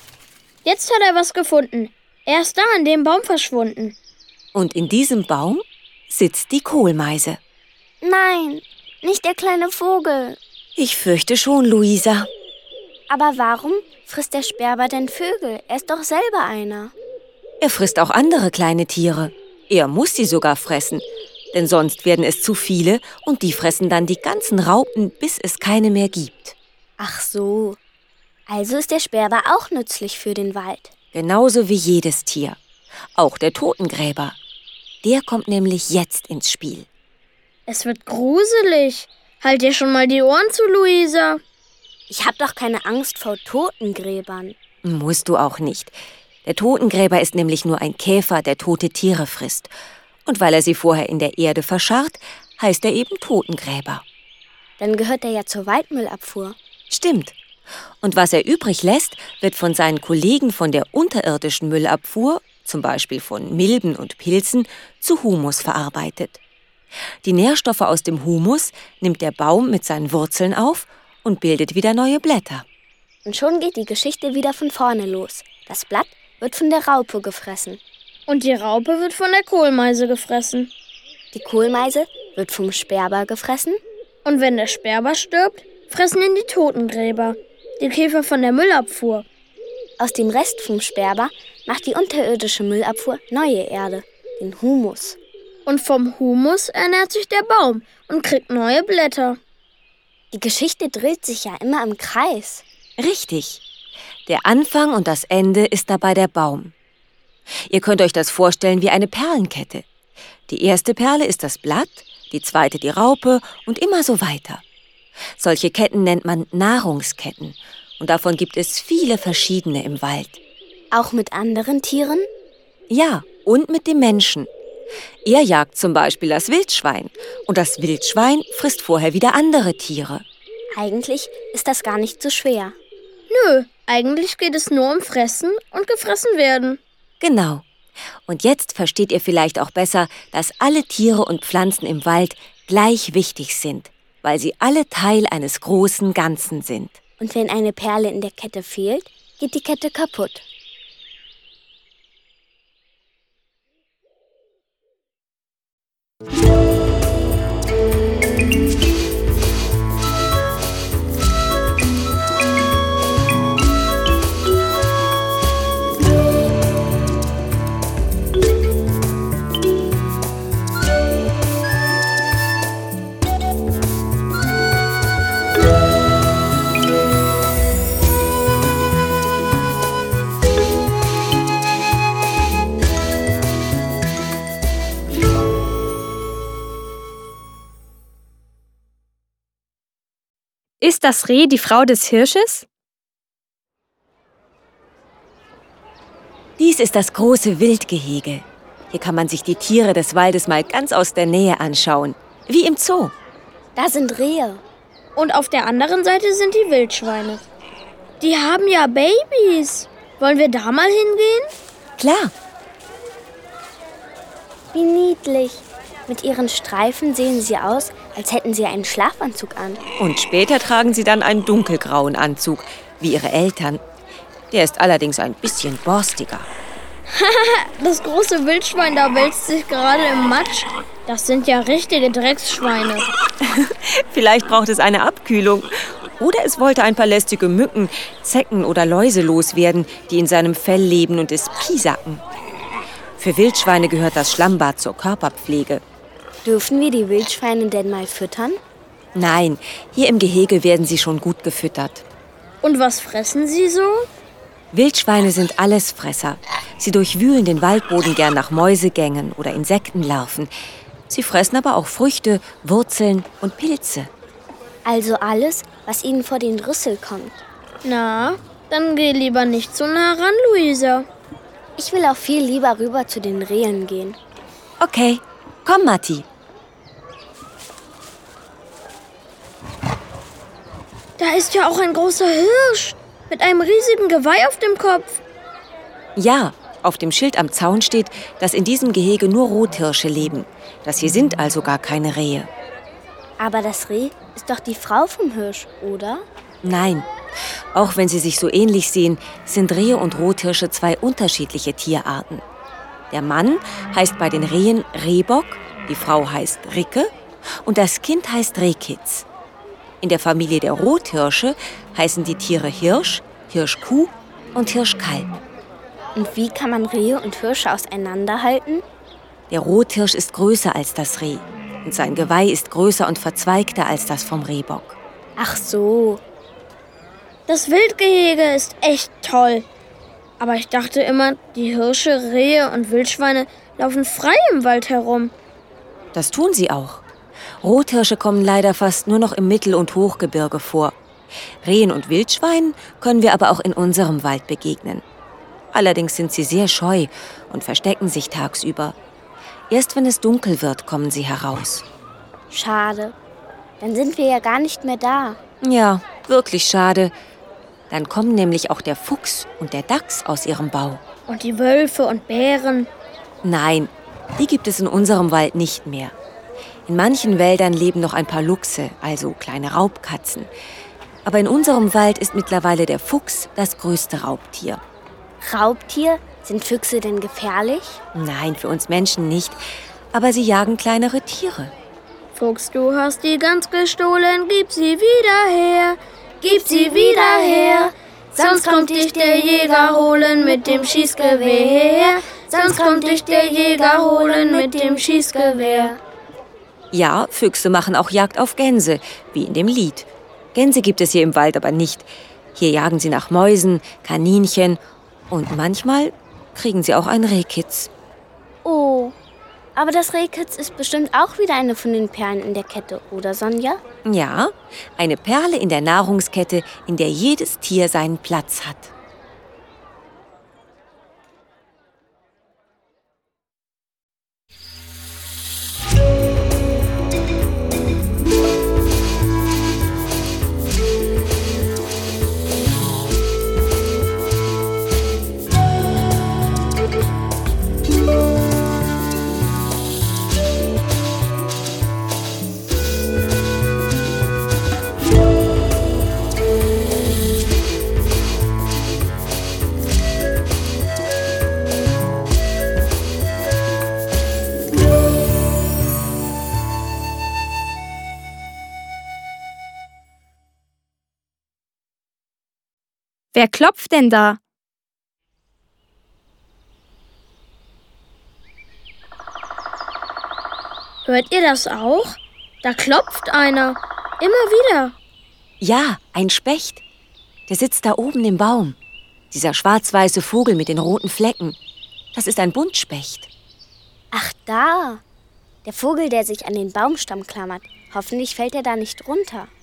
Jetzt hat er was gefunden. Er ist da an dem Baum verschwunden. Und in diesem Baum sitzt die Kohlmeise. Nein, nicht der kleine Vogel. Ich fürchte schon, Luisa. Aber warum frisst der Sperber denn Vögel? Er ist doch selber einer. Er frisst auch andere kleine Tiere. Er muss sie sogar fressen, denn sonst werden es zu viele und die fressen dann die ganzen Raupen, bis es keine mehr gibt. Ach so. Also ist der Sperber auch nützlich für den Wald. Genauso wie jedes Tier. Auch der Totengräber. Der kommt nämlich jetzt ins Spiel. Es wird gruselig. Halt dir schon mal die Ohren zu, Luisa. Ich hab doch keine Angst vor Totengräbern. Musst du auch nicht. Der Totengräber ist nämlich nur ein Käfer, der tote Tiere frisst. Und weil er sie vorher in der Erde verscharrt, heißt er eben Totengräber. Dann gehört er ja zur Waldmüllabfuhr. Stimmt. Und was er übrig lässt, wird von seinen Kollegen von der unterirdischen Müllabfuhr, zum Beispiel von Milben und Pilzen, zu Humus verarbeitet. Die Nährstoffe aus dem Humus nimmt der Baum mit seinen Wurzeln auf und bildet wieder neue Blätter. Und schon geht die Geschichte wieder von vorne los. Das Blatt wird von der Raupe gefressen. Und die Raupe wird von der Kohlmeise gefressen. Die Kohlmeise wird vom Sperber gefressen. Und wenn der Sperber stirbt, fressen ihn die Totengräber, die Käfer von der Müllabfuhr. Aus dem Rest vom Sperber macht die unterirdische Müllabfuhr neue Erde, den Humus. Und vom Humus ernährt sich der Baum und kriegt neue Blätter. Die Geschichte dreht sich ja immer im Kreis. Richtig. Der Anfang und das Ende ist dabei der Baum. Ihr könnt euch das vorstellen wie eine Perlenkette. Die erste Perle ist das Blatt, die zweite die Raupe und immer so weiter. Solche Ketten nennt man Nahrungsketten. Und davon gibt es viele verschiedene im Wald. Auch mit anderen Tieren? Ja, und mit dem Menschen. Er jagt zum Beispiel das Wildschwein. Und das Wildschwein frisst vorher wieder andere Tiere. Eigentlich ist das gar nicht so schwer. Nö, eigentlich geht es nur um Fressen und gefressen werden. Genau. Und jetzt versteht ihr vielleicht auch besser, dass alle Tiere und Pflanzen im Wald gleich wichtig sind, weil sie alle Teil eines großen Ganzen sind. Und wenn eine Perle in der Kette fehlt, geht die Kette kaputt. Ist das Reh die Frau des Hirsches? Dies ist das große Wildgehege. Hier kann man sich die Tiere des Waldes mal ganz aus der Nähe anschauen. Wie im Zoo. Da sind Rehe. Und auf der anderen Seite sind die Wildschweine. Die haben ja Babys. Wollen wir da mal hingehen? Klar. Wie niedlich. Mit ihren Streifen sehen sie aus, als hätten sie einen Schlafanzug an. Und später tragen sie dann einen dunkelgrauen Anzug, wie ihre Eltern. Der ist allerdings ein bisschen borstiger. Das große Wildschwein da wälzt sich gerade im Matsch. Das sind ja richtige Drecksschweine. Vielleicht braucht es eine Abkühlung. Oder es wollte ein paar lästige Mücken, Zecken oder Läuse loswerden, die in seinem Fell leben und es piesacken. Für Wildschweine gehört das Schlammbad zur Körperpflege. Dürfen wir die Wildschweine denn mal füttern? Nein, hier im Gehege werden sie schon gut gefüttert. Und was fressen sie so? Wildschweine sind Allesfresser. Sie durchwühlen den Waldboden gern nach Mäusegängen oder Insektenlarven. Sie fressen aber auch Früchte, Wurzeln und Pilze. Also alles, was ihnen vor den Rüssel kommt. Na, dann geh lieber nicht so nah ran, Luisa. Ich will auch viel lieber rüber zu den Rehen gehen. Okay, komm, Matti. Da ist ja auch ein großer Hirsch mit einem riesigen Geweih auf dem Kopf. Ja, auf dem Schild am Zaun steht, dass in diesem Gehege nur Rothirsche leben. Das hier sind also gar keine Rehe. Aber das Reh ist doch die Frau vom Hirsch, oder? Nein, auch wenn sie sich so ähnlich sehen, sind Rehe und Rothirsche zwei unterschiedliche Tierarten. Der Mann heißt bei den Rehen Rehbock, die Frau heißt Ricke und das Kind heißt Rehkitz. In der Familie der Rothirsche heißen die Tiere Hirsch, Hirschkuh und Hirschkalb. Und wie kann man Rehe und Hirsche auseinanderhalten? Der Rothirsch ist größer als das Reh und sein Geweih ist größer und verzweigter als das vom Rehbock. Ach so. Das Wildgehege ist echt toll. Aber ich dachte immer, die Hirsche, Rehe und Wildschweine laufen frei im Wald herum. Das tun sie auch. Rothirsche kommen leider fast nur noch im Mittel- und Hochgebirge vor. Rehen und Wildschweinen können wir aber auch in unserem Wald begegnen. Allerdings sind sie sehr scheu und verstecken sich tagsüber. Erst wenn es dunkel wird, kommen sie heraus. Schade. Dann sind wir ja gar nicht mehr da. Ja, wirklich schade. Dann kommen nämlich auch der Fuchs und der Dachs aus ihrem Bau. Und die Wölfe und Bären. Nein, die gibt es in unserem Wald nicht mehr. In manchen Wäldern leben noch ein paar Luchse, also kleine Raubkatzen. Aber in unserem Wald ist mittlerweile der Fuchs das größte Raubtier. Raubtier? Sind Füchse denn gefährlich? Nein, für uns Menschen nicht. Aber sie jagen kleinere Tiere. Fuchs, du hast die Gans gestohlen, gib sie wieder her. Gib sie wieder her. Sonst kommt dich der Jäger holen mit dem Schießgewehr. Sonst kommt dich der Jäger holen mit dem Schießgewehr. Ja, Füchse machen auch Jagd auf Gänse, wie in dem Lied. Gänse gibt es hier im Wald aber nicht. Hier jagen sie nach Mäusen, Kaninchen und manchmal kriegen sie auch einen Rehkitz. Oh, aber das Rehkitz ist bestimmt auch wieder eine von den Perlen in der Kette, oder Sonja? Ja, eine Perle in der Nahrungskette, in der jedes Tier seinen Platz hat. Wer klopft denn da? Hört ihr das auch? Da klopft einer. Immer wieder. Ja, ein Specht. Der sitzt da oben im Baum. Dieser schwarz-weiße Vogel mit den roten Flecken. Das ist ein Buntspecht. Ach da, der Vogel, der sich an den Baumstamm klammert. Hoffentlich fällt er da nicht runter.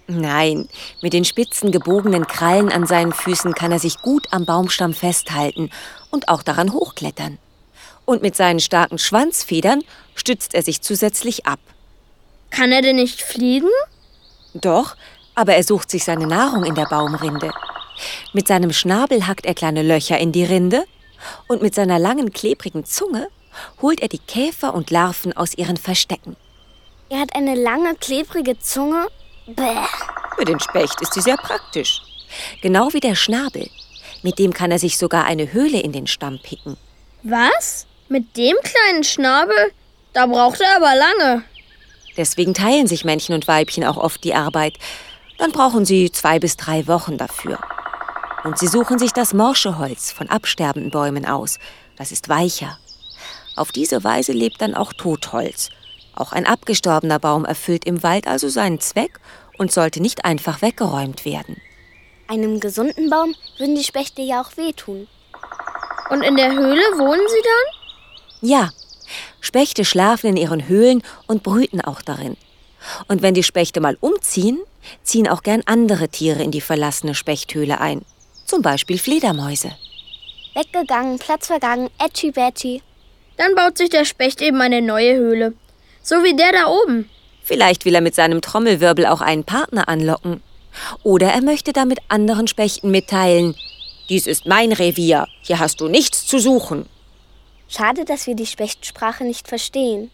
Nein, mit den spitzen, gebogenen Krallen an seinen Füßen kann er sich gut am Baumstamm festhalten und auch daran hochklettern. Und mit seinen starken Schwanzfedern stützt er sich zusätzlich ab. Kann er denn nicht fliegen? Doch, aber er sucht sich seine Nahrung in der Baumrinde. Mit seinem Schnabel hackt er kleine Löcher in die Rinde und mit seiner langen, klebrigen Zunge holt er die Käfer und Larven aus ihren Verstecken. Er hat eine lange, klebrige Zunge. Bäh. Für den Specht ist sie sehr praktisch. Genau wie der Schnabel. Mit dem kann er sich sogar eine Höhle in den Stamm picken. Was? Mit dem kleinen Schnabel? Da braucht er aber lange. Deswegen teilen sich Männchen und Weibchen auch oft die Arbeit. Dann brauchen sie zwei bis drei Wochen dafür. Und sie suchen sich das morsche Holz von absterbenden Bäumen aus. Das ist weicher. Auf diese Weise lebt dann auch Totholz. Auch ein abgestorbener Baum erfüllt im Wald also seinen Zweck und sollte nicht einfach weggeräumt werden. Einem gesunden Baum würden die Spechte ja auch wehtun. Und in der Höhle wohnen sie dann? Ja, Spechte schlafen in ihren Höhlen und brüten auch darin. Und wenn die Spechte mal umziehen, ziehen auch gern andere Tiere in die verlassene Spechthöhle ein. Zum Beispiel Fledermäuse. Weggegangen, Platz vergangen, Ätschi Bätschi. Dann baut sich der Specht eben eine neue Höhle. So wie der da oben. Vielleicht will er mit seinem Trommelwirbel auch einen Partner anlocken. Oder er möchte damit anderen Spechten mitteilen: Dies ist mein Revier, hier hast du nichts zu suchen. Schade, dass wir die Spechtsprache nicht verstehen.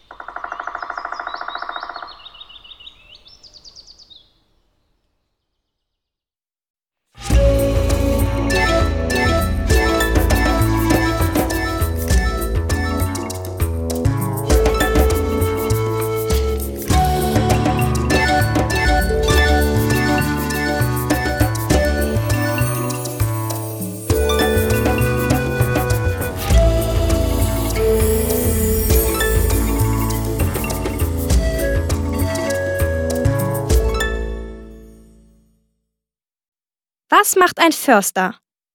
Was macht ein Förster?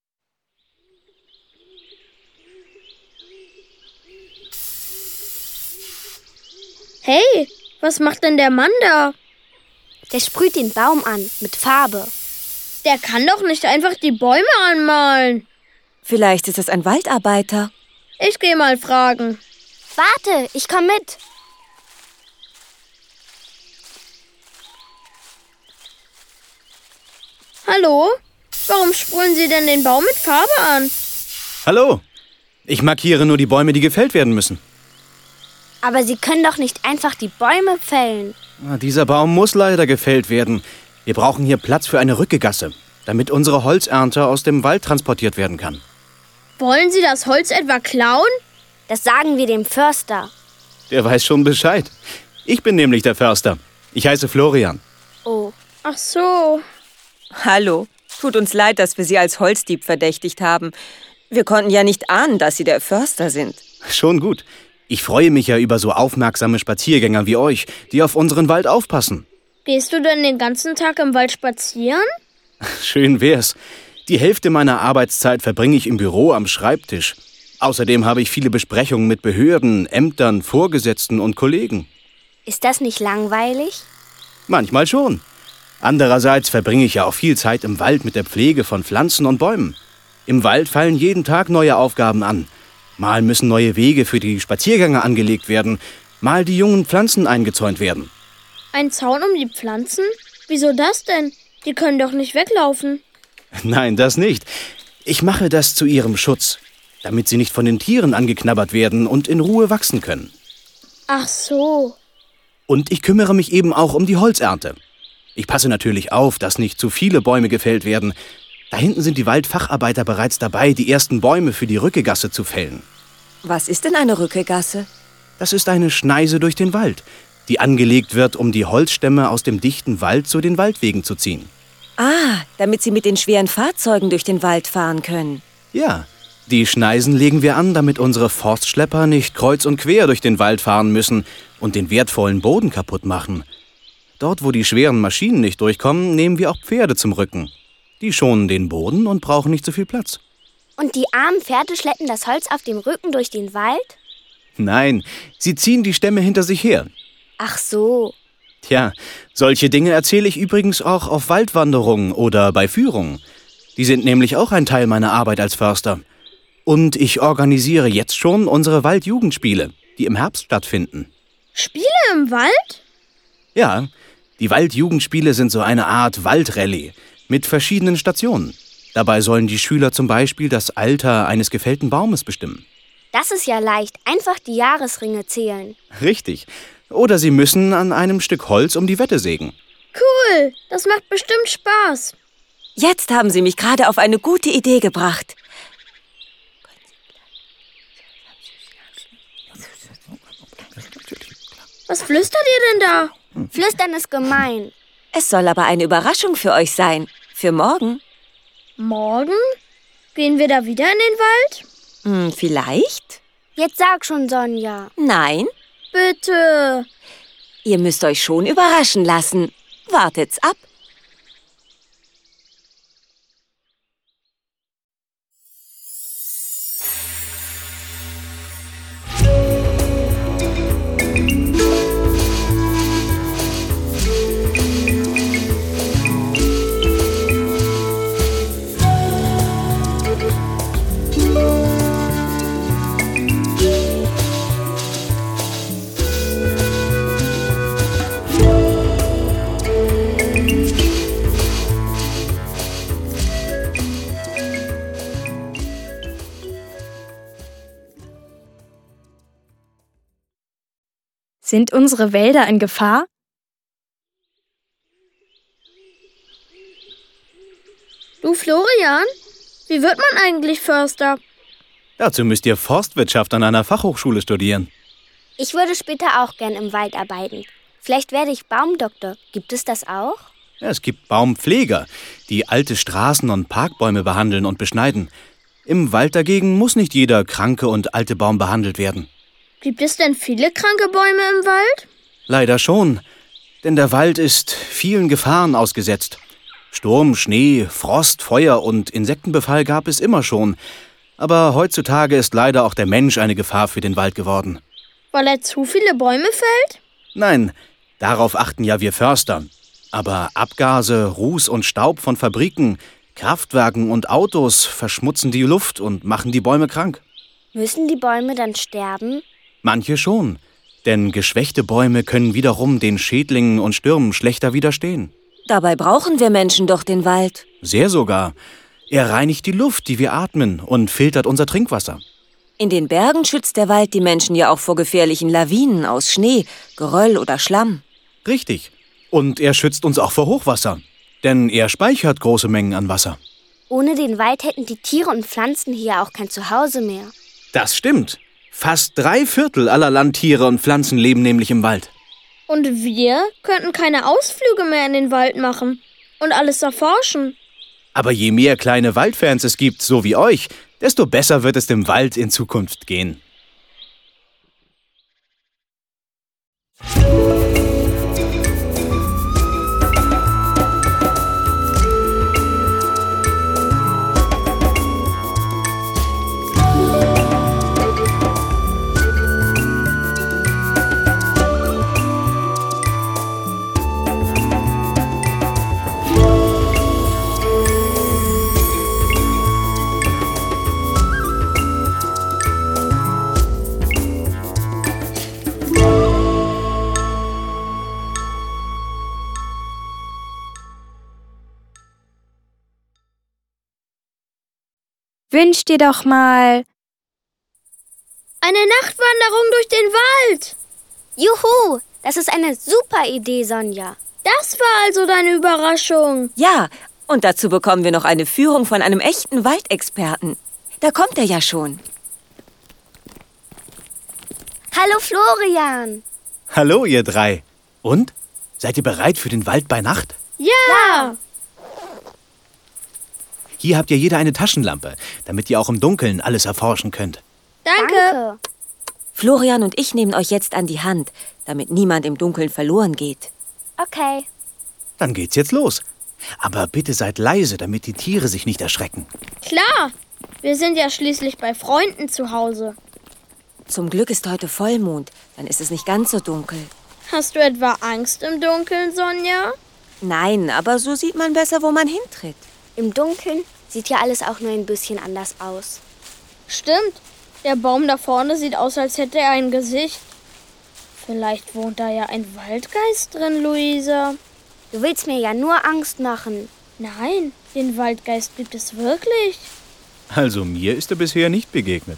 Hey, was macht denn der Mann da? Der sprüht den Baum an mit Farbe. Der kann doch nicht einfach die Bäume anmalen. Vielleicht ist es ein Waldarbeiter. Ich gehe mal fragen. Warte, ich komm mit. Hallo? Warum sprühen Sie denn den Baum mit Farbe an? Hallo, ich markiere nur die Bäume, die gefällt werden müssen. Aber Sie können doch nicht einfach die Bäume fällen. Ah, dieser Baum muss leider gefällt werden. Wir brauchen hier Platz für eine Rückegasse, damit unsere Holzernte aus dem Wald transportiert werden kann. Wollen Sie das Holz etwa klauen? Das sagen wir dem Förster. Der weiß schon Bescheid. Ich bin nämlich der Förster. Ich heiße Florian. Oh. Ach so. Hallo, tut uns leid, dass wir Sie als Holzdieb verdächtigt haben. Wir konnten ja nicht ahnen, dass Sie der Förster sind. Schon gut. Ich freue mich ja über so aufmerksame Spaziergänger wie euch, die auf unseren Wald aufpassen. Gehst du denn den ganzen Tag im Wald spazieren? Schön wär's. Die Hälfte meiner Arbeitszeit verbringe ich im Büro am Schreibtisch. Außerdem habe ich viele Besprechungen mit Behörden, Ämtern, Vorgesetzten und Kollegen. Ist das nicht langweilig? Manchmal schon. Andererseits verbringe ich ja auch viel Zeit im Wald mit der Pflege von Pflanzen und Bäumen. Im Wald fallen jeden Tag neue Aufgaben an. Mal müssen neue Wege für die Spaziergänger angelegt werden, mal die jungen Pflanzen eingezäunt werden. Ein Zaun um die Pflanzen? Wieso das denn? Die können doch nicht weglaufen. Nein, das nicht. Ich mache das zu ihrem Schutz, damit sie nicht von den Tieren angeknabbert werden und in Ruhe wachsen können. Ach so. Und ich kümmere mich eben auch um die Holzernte. Ich passe natürlich auf, dass nicht zu viele Bäume gefällt werden. Da hinten sind die Waldfacharbeiter bereits dabei, die ersten Bäume für die Rückegasse zu fällen. Was ist denn eine Rückegasse? Das ist eine Schneise durch den Wald, die angelegt wird, um die Holzstämme aus dem dichten Wald zu den Waldwegen zu ziehen. Ah, damit Sie mit den schweren Fahrzeugen durch den Wald fahren können. Ja, die Schneisen legen wir an, damit unsere Forstschlepper nicht kreuz und quer durch den Wald fahren müssen und den wertvollen Boden kaputt machen. Dort, wo die schweren Maschinen nicht durchkommen, nehmen wir auch Pferde zum Rücken. Die schonen den Boden und brauchen nicht so viel Platz. Und die armen Pferde schleppen das Holz auf dem Rücken durch den Wald? Nein, sie ziehen die Stämme hinter sich her. Ach so. Tja, solche Dinge erzähle ich übrigens auch auf Waldwanderungen oder bei Führungen. Die sind nämlich auch ein Teil meiner Arbeit als Förster. Und ich organisiere jetzt schon unsere Waldjugendspiele, die im Herbst stattfinden. Spiele im Wald? Ja, die Waldjugendspiele sind so eine Art Waldrallye mit verschiedenen Stationen. Dabei sollen die Schüler zum Beispiel das Alter eines gefällten Baumes bestimmen. Das ist ja leicht. Einfach die Jahresringe zählen. Richtig. Oder sie müssen an einem Stück Holz um die Wette sägen. Cool, das macht bestimmt Spaß. Jetzt haben Sie mich gerade auf eine gute Idee gebracht. Was flüstert ihr denn da? Flüstern ist gemein. Es soll aber eine Überraschung für euch sein. Für morgen. Morgen? Gehen wir da wieder in den Wald? Hm, vielleicht? Jetzt sag schon, Sonja. Nein? Bitte. Ihr müsst euch schon überraschen lassen. Wartet's ab. Sind unsere Wälder in Gefahr? Du, Florian, wie wird man eigentlich Förster? Dazu müsst ihr Forstwirtschaft an einer Fachhochschule studieren. Ich würde später auch gern im Wald arbeiten. Vielleicht werde ich Baumdoktor. Gibt es das auch? Ja, es gibt Baumpfleger, die alte Straßen und Parkbäume behandeln und beschneiden. Im Wald dagegen muss nicht jeder kranke und alte Baum behandelt werden. Gibt es denn viele kranke Bäume im Wald? Leider schon, denn der Wald ist vielen Gefahren ausgesetzt. Sturm, Schnee, Frost, Feuer und Insektenbefall gab es immer schon. Aber heutzutage ist leider auch der Mensch eine Gefahr für den Wald geworden. Weil er zu viele Bäume fällt? Nein, darauf achten ja wir Förster. Aber Abgase, Ruß und Staub von Fabriken, Kraftwerken und Autos verschmutzen die Luft und machen die Bäume krank. Müssen die Bäume dann sterben? Manche schon, denn geschwächte Bäume können wiederum den Schädlingen und Stürmen schlechter widerstehen. Dabei brauchen wir Menschen doch den Wald. Sehr sogar. Er reinigt die Luft, die wir atmen, und filtert unser Trinkwasser. In den Bergen schützt der Wald die Menschen ja auch vor gefährlichen Lawinen aus Schnee, Geröll oder Schlamm. Richtig. Und er schützt uns auch vor Hochwasser, denn er speichert große Mengen an Wasser. Ohne den Wald hätten die Tiere und Pflanzen hier auch kein Zuhause mehr. Das stimmt. Fast drei Viertel aller Landtiere und Pflanzen leben nämlich im Wald. Und wir könnten keine Ausflüge mehr in den Wald machen und alles erforschen. Aber je mehr kleine Waldfans es gibt, so wie euch, desto besser wird es dem Wald in Zukunft gehen. Wünsch dir doch mal... Eine Nachtwanderung durch den Wald. Juhu, das ist eine super Idee, Sonja. Das war also deine Überraschung. Ja, und dazu bekommen wir noch eine Führung von einem echten Waldexperten. Da kommt er ja schon. Hallo Florian. Hallo, ihr drei. Und? Seid ihr bereit für den Wald bei Nacht? Ja. ja. Hier habt ihr jeder eine Taschenlampe, damit ihr auch im Dunkeln alles erforschen könnt. Danke. Danke. Florian und ich nehmen euch jetzt an die Hand, damit niemand im Dunkeln verloren geht. Okay. Dann geht's jetzt los. Aber bitte seid leise, damit die Tiere sich nicht erschrecken. Klar, wir sind ja schließlich bei Freunden zu Hause. Zum Glück ist heute Vollmond, dann ist es nicht ganz so dunkel. Hast du etwa Angst im Dunkeln, Sonja? Nein, aber so sieht man besser, wo man hintritt. Im Dunkeln sieht ja alles auch nur ein bisschen anders aus. Stimmt. Der Baum da vorne sieht aus, als hätte er ein Gesicht. Vielleicht wohnt da ja ein Waldgeist drin, Luisa. Du willst mir ja nur Angst machen. Nein, den Waldgeist gibt es wirklich. Also mir ist er bisher nicht begegnet.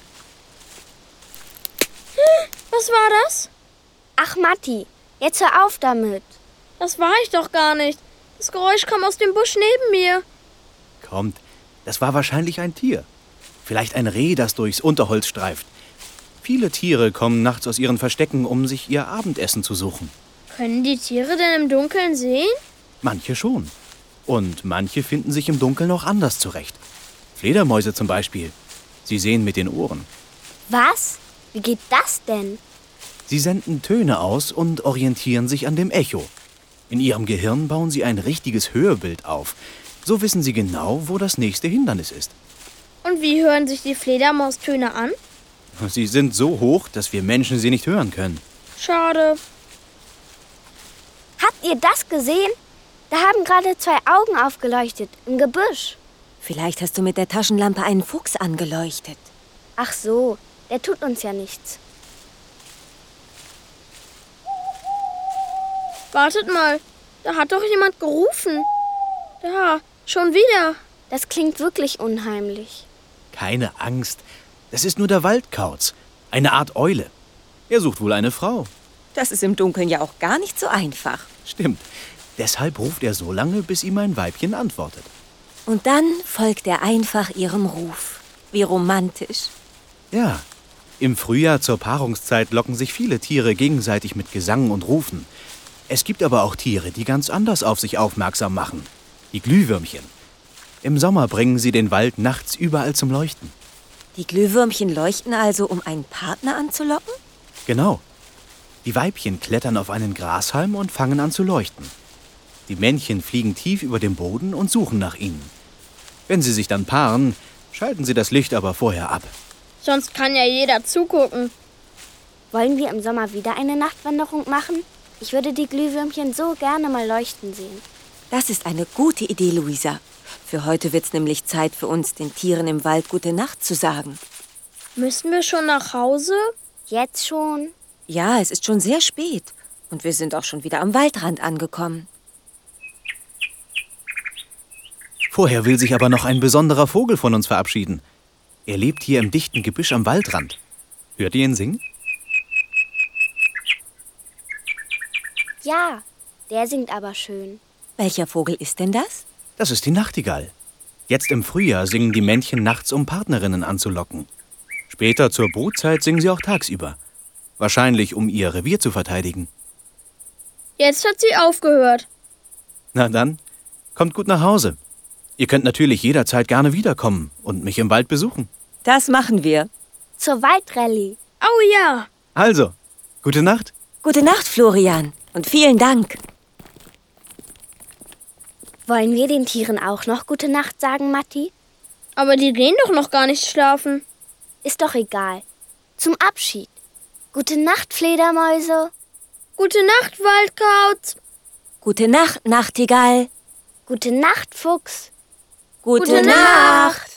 Was war das? Ach, Matti, jetzt hör auf damit. Das war ich doch gar nicht. Das Geräusch kam aus dem Busch neben mir. Kommt, das war wahrscheinlich ein Tier. Vielleicht ein Reh, das durchs Unterholz streift. Viele Tiere kommen nachts aus ihren Verstecken, um sich ihr Abendessen zu suchen. Können die Tiere denn im Dunkeln sehen? Manche schon. Und manche finden sich im Dunkeln auch anders zurecht. Fledermäuse zum Beispiel. Sie sehen mit den Ohren. Was? Wie geht das denn? Sie senden Töne aus und orientieren sich an dem Echo. In ihrem Gehirn bauen sie ein richtiges Hörbild auf. So wissen sie genau, wo das nächste Hindernis ist. Und wie hören sich die Fledermaustöne an? Sie sind so hoch, dass wir Menschen sie nicht hören können. Schade. Habt ihr das gesehen? Da haben gerade zwei Augen aufgeleuchtet im Gebüsch. Vielleicht hast du mit der Taschenlampe einen Fuchs angeleuchtet. Ach so, der tut uns ja nichts. Wartet mal, da hat doch jemand gerufen. Da, schon wieder. Das klingt wirklich unheimlich. Keine Angst. Das ist nur der Waldkauz. Eine Art Eule. Er sucht wohl eine Frau. Das ist im Dunkeln ja auch gar nicht so einfach. Stimmt. Deshalb ruft er so lange, bis ihm ein Weibchen antwortet. Und dann folgt er einfach ihrem Ruf. Wie romantisch. Ja, im Frühjahr zur Paarungszeit locken sich viele Tiere gegenseitig mit Gesang und Rufen. Es gibt aber auch Tiere, die ganz anders auf sich aufmerksam machen. Die Glühwürmchen. Im Sommer bringen sie den Wald nachts überall zum Leuchten. Die Glühwürmchen leuchten also, um einen Partner anzulocken? Genau. Die Weibchen klettern auf einen Grashalm und fangen an zu leuchten. Die Männchen fliegen tief über dem Boden und suchen nach ihnen. Wenn sie sich dann paaren, schalten sie das Licht aber vorher ab. Sonst kann ja jeder zugucken. Wollen wir im Sommer wieder eine Nachtwanderung machen? Ich würde die Glühwürmchen so gerne mal leuchten sehen. Das ist eine gute Idee, Luisa. Für heute wird's nämlich Zeit für uns, den Tieren im Wald gute Nacht zu sagen. Müssen wir schon nach Hause? Jetzt schon? Ja, es ist schon sehr spät. Und wir sind auch schon wieder am Waldrand angekommen. Vorher will sich aber noch ein besonderer Vogel von uns verabschieden. Er lebt hier im dichten Gebüsch am Waldrand. Hört ihr ihn singen? Ja, der singt aber schön. Welcher Vogel ist denn das? Das ist die Nachtigall. Jetzt im Frühjahr singen die Männchen nachts, um Partnerinnen anzulocken. Später zur Brutzeit singen sie auch tagsüber. Wahrscheinlich, um ihr Revier zu verteidigen. Jetzt hat sie aufgehört. Na dann, kommt gut nach Hause. Ihr könnt natürlich jederzeit gerne wiederkommen und mich im Wald besuchen. Das machen wir. Zur Waldrallye. Oh ja. Also, gute Nacht. Gute Nacht, Florian. Und vielen Dank. Wollen wir den Tieren auch noch gute Nacht sagen, Matti? Aber die gehen doch noch gar nicht schlafen. Ist doch egal. Zum Abschied. Gute Nacht, Fledermäuse. Gute Nacht, Waldkauz. Gute Nacht, Nachtigall. Gute Nacht, Fuchs. Gute, Gute Nacht.